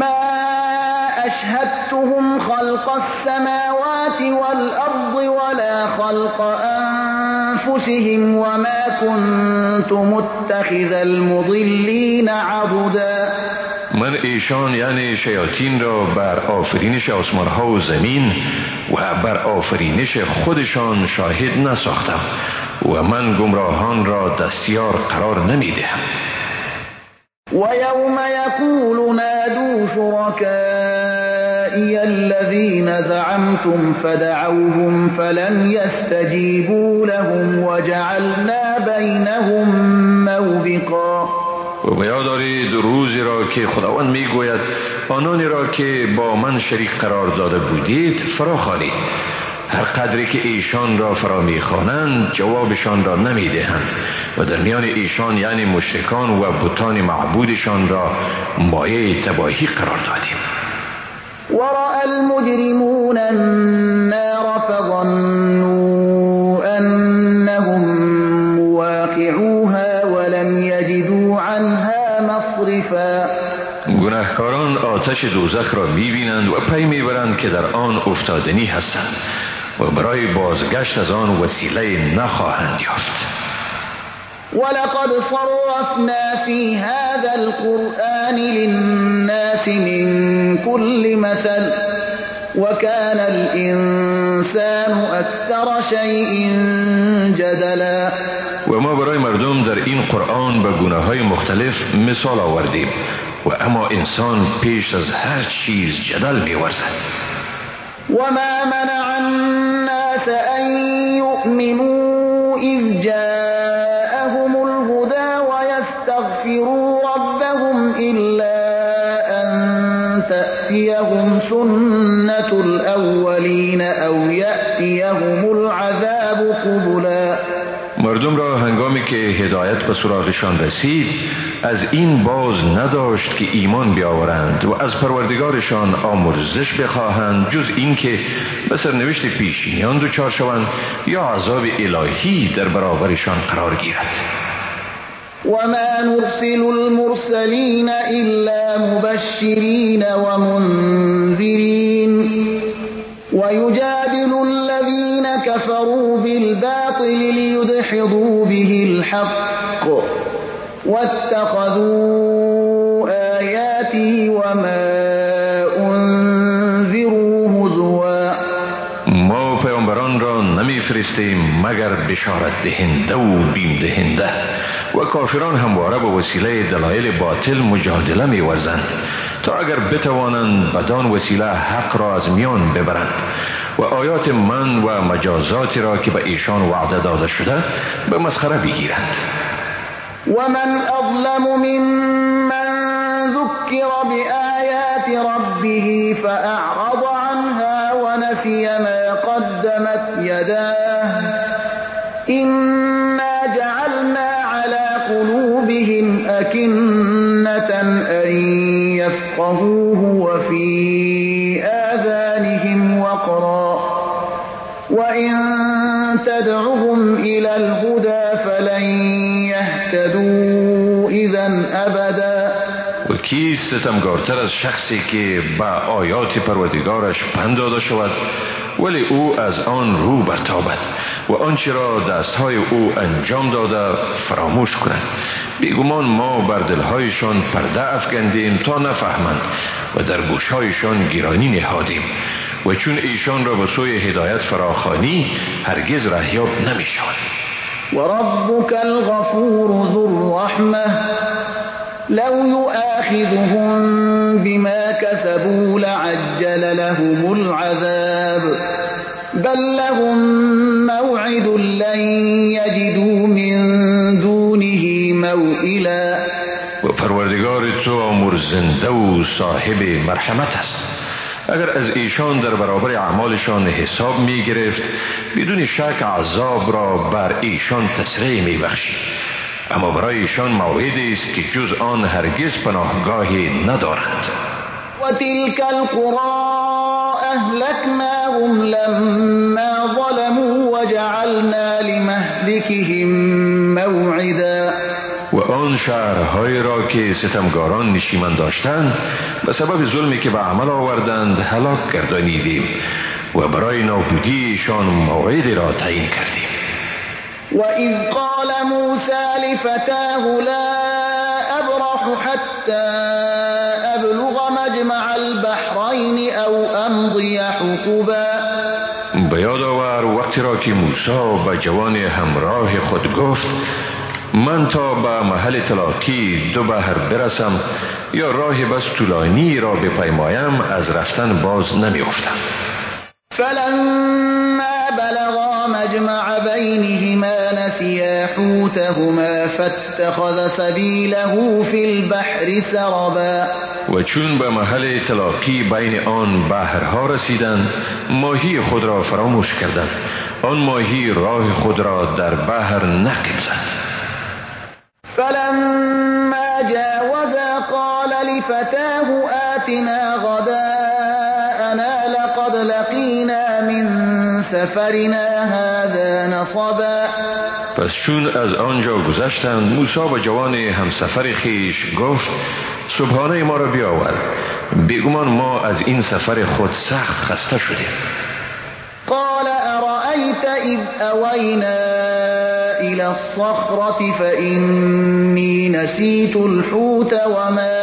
أشهدتهم خلق السماوات والأرض ولا خلق أنفسهم وما كنت متخذ المضلين عضدا. من ایشان یعنی شیاطین را بر آفرینش آسمانها و زمین و بر آفرینش خودشان شاهد نساختم و من گمراهان را دستیار قرار نمی دهم. وَيَوْمَ يَقُولُ نَادُوا شُرَكَائِيَ الَّذِينَ زَعَمْتُمْ فَدَعَوْهُمْ فَلَمْ يَسْتَجِيبُوا لَهُمْ وَجَعَلْنَا بَيْنَهُمْ مَوْبِقًا. و بیاد دارید روزی را که خداوند می گوید آنانی را که با من شریک قرار داده بودید فرا خوانید. هر قدری که ایشان را فرا میخوانند جوابشان را نمیدهند و در میان ایشان یعنی مشرکان و بتان معبودشان را مایه تباهی قرار دادیم. ورأى المجرمون النار فظنوا أنهم مواقعوها ولم يجدوا عنها مصرفا. گناهکاران آتش دوزخ را می‌بینند و پی می‌برند که در آن افتادنی هستند و برای بازگشت از آن وسیله نخواهند یافت. ولقد صرفنا في هذا القرآن للناس من كل مثل وكان الإنسان أكثر شيء جدلا. و ما برای مردم در این قرآن به گناه‌های مختلف مثال آوردیم و اما انسان پیش از هر چیز جدل می‌ورزد. وما منع الناس أن يؤمنوا إذ جاءهم الهدى ويستغفروا ربهم إلا أن تأتيهم سنة الأولين أو يأتيهم العذاب قبلا. مردم را هنگامی که هدایت به سراغشان رسید از این باز نداشت که ایمان بیاورند و از پروردگارشان آمرزش بخواهند جز این که به سرنوشت پیشینیان دچار شوند یا عذاب الهی در برابرشان قرار گیرد. وما نرسل المرسلين إلا مبشرين ومنذرين ويجادل الذين كفروا بالباطل ليدحضوا به الحق واتخذوا آياتي وما أنذروا هزوا. ما پیامبران را نمیفرستیم مگر بشارت دهنده و بیم دهنده و کافران همواره به وسیله دلایل باطل مجادله می‌ورزند تا اگر بتوانند بدان وسیله حق را از میان ببرند و آیات من و مجازاتی را که به ایشان وعده داده شده به مسخره بگیرند. ومن أظلم ممن ذكر بآيات ربه فأعرض عنها ونسي ما قدمت يداه إنا جعلنا على قلوبهم أكنة أن يفقهوه وفي آذانهم وقرا وإن تدعهم إلى الهدى فلن يهتدوا إذا أبدا. و کیست ستمگارتر از شخصی که با آیات پروردگارش پند داده شود ولی او از آن رو برتابد و آنچه را دستهای او انجام داده فراموش کند. بیگمان ما بر دلهایشان پرده افکندیم تا نفهمند و در گوشهایشان گرانی نهادیم و چون ایشان را به سوی هدایت فراخوانی هرگز رهیاب نمی شوند. وربك الغفور ذو الرحمة لو يؤاخذهم بما كسبوا لعجل لهم العذاب بل لهم موعد لن يجدوا من دونه موئلا. و پروردگار تو آمرزنده و صاحب مرحمت است. اگر از ایشان در برابر اعمالشان حساب می گرفت بدون شک عذاب را بر ایشان تسریع می بخشید اما برای ایشان موعدی است که جز آن هرگز پناهگاهی ندارند. و تلک القرى اهلکناهم لما ظلموا وجعلنا لمهلكهم موعدا. و آن شهرهایی را که ستمگاران نشیمن داشتند به سبب ظلمی که به عمل آوردند هلاک گردانیدیم و برای نابودیشان موعدی را تعیین کردیم. وَإِذْ قَالَ مُوسَى لِفَتَاهُ لَا أَبْرَحُ حَتَّى أَبْلُغَ مَجْمَعَ الْبَحْرَيْنِ أَوْ أَمْضِيَ حُقُبًا. به یاد آور وقتی را که موسی به جوان همراه خود گفت من تا به محل تلاقی دو بحر برسم یا راه بس طولانی را بپیمایم از رفتن باز نمی افتم. فلما بلغا مجمع بینهما نسیا حوتهما فاتخذ سبیله فی البحر سربا. و چون به محل تلاقی بین آن بحرها رسیدند ماهی خود را فراموش کردند. آن ماهی راه خود را در بحر نقب زد. فلما جاوزا قال لفتاه آتنا غداءنا لقد لقینا من سفرنا هذا نصبا. پس چون از آنجا گذشتند موسی به جوان همسفر خیش گفت صبحانه ما را بیاور. بیگمان ما از این سفر خود سخت خسته شدیم. قال أرأيت إذ أوينا إلى الصخرة فإني نسيت الحوت وما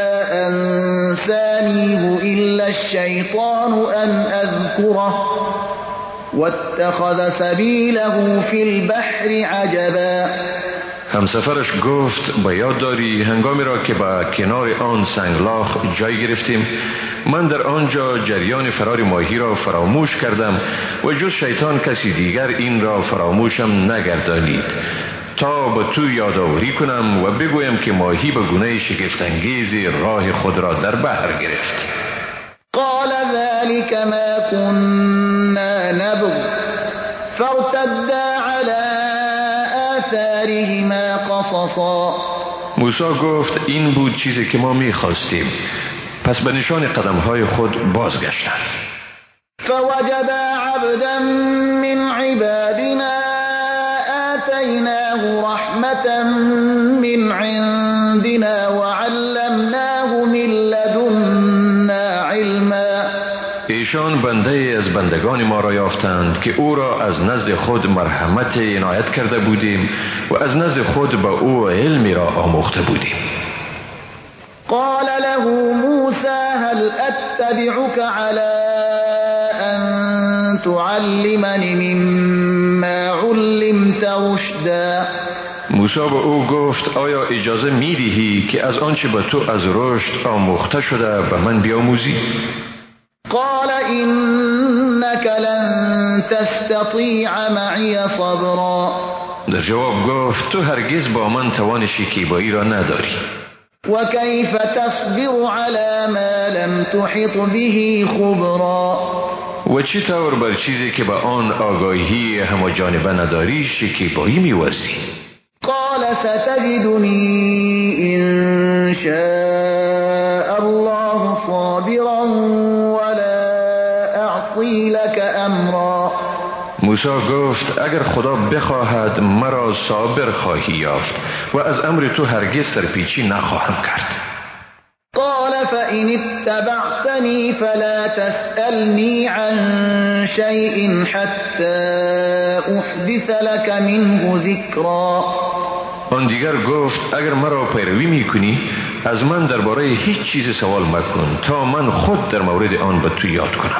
أنسانيه إلا الشيطان أن أذكره واتخذ سبيله في البحر عجبا. همسفرش گفت با یاد داری هنگامی را که با کنار آن سنگلاخ جای گرفتیم من در آنجا جریان فرار ماهی را فراموش کردم و جز شیطان کسی دیگر این را فراموشم نگردانید تا به تو یادآوری کنم و بگویم که ماهی به گونه شگفت‌انگیزی راه خود را در بحر گرفت. قال ذلك ما كنا نبغ فارتدا على آثارهما قصصا. موسی گفت این بود چیزی که ما می‌خواستیم، پس به نشان قدم‌های خود بازگشتند. فوجدا عبدا من عبادنا آتيناه رحمة من عندنا وعلمناه من لدنا علما. ایشان بنده از بندگان ما را یافتند که او را از نزد خود مرحمت عنایت کرده بودیم و از نزد خود با او علمی را آموخته بودیم. قال له موسى هل أتبعك على أن تعلمني مما علمت رشدا. موسی به او گفت آیا اجازه می‌دهی که از آنچه به تو از رشد آموخته شده به من بیاموزی؟ قال إنك لن تستطيع معي صبرا. در جواب گفت تو هرگز با من توان شکیبایی را نداری. وكيف تصبر على ما لم تحط به خبرا. و چطور بر چیزی که به آن آگاهی همه جانبه نداری شکیبایی می‌ورزی؟ قال ستجدني إن شاء الله صابرا ولا أعصي لك أمرا. موسی گفت اگر خدا بخواهد مرا صابر خواهی یافت و از امر تو هرگز سرپیچی نخواهم کرد. قال فإن اتبعتني فلا تسألني عن شيء حتى أحدث لك منه ذكرا. آن دیگر گفت اگر مرا پیروی میکنی از من درباره هیچ چیز سوال مکن تا من خود در مورد آن به تو یاد کنم.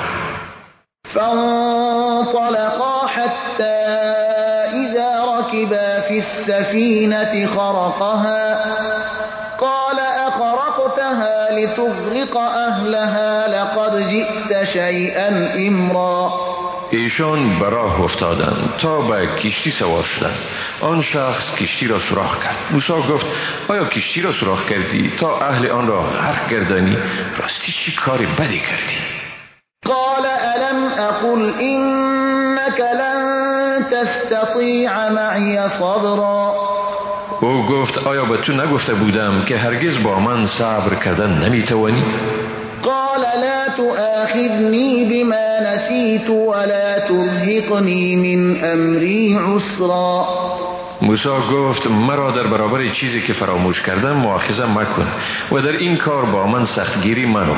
فانطلقا حتى إذا ركبا في السفينة خرقها قال أخرقتها لتغرق أهلها لقد جئت شيئا إمرا. ایشان به راه افتادند تا به کشتی سوار شدند. آن شخص کشتی را سوراخ کرد. موسی گفت آیا کشتی را سوراخ کردی تا اهل آن را غرق گردانی؟ راستی چی کار بدی کردی؟ قال ألم أقل إنك لن تستطيع معي صبرا. او گفت آیا به تو نگفته بودم که هرگز با من صبر کردن نمیتوانی؟ قال لا تؤاخذني بما نسيت ولا ترهقني من أمري عسرا. موسی گفت مرا در برابر چیزی که فراموش کردم مؤاخذه مکن و در این کار با من سختگیری منو.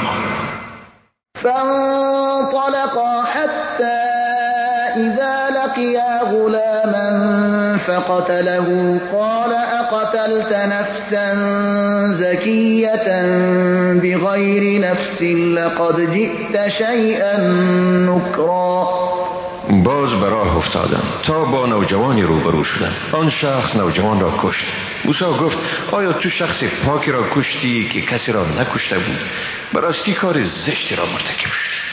فانطلقا حتى إذا لقيا غلاما فقتله قال أقتلت نفسا زكية بغير نفس لقد جئت شيئا نكرا. باز به راه افتادند تا با نوجوانی روبرو شدند. آن شخص نوجوان را کشت. موسی گفت آیا تو شخص پاکی را کشتی که کسی را نکشته بود؟ به راستی کار زشتی را مرتکب شد.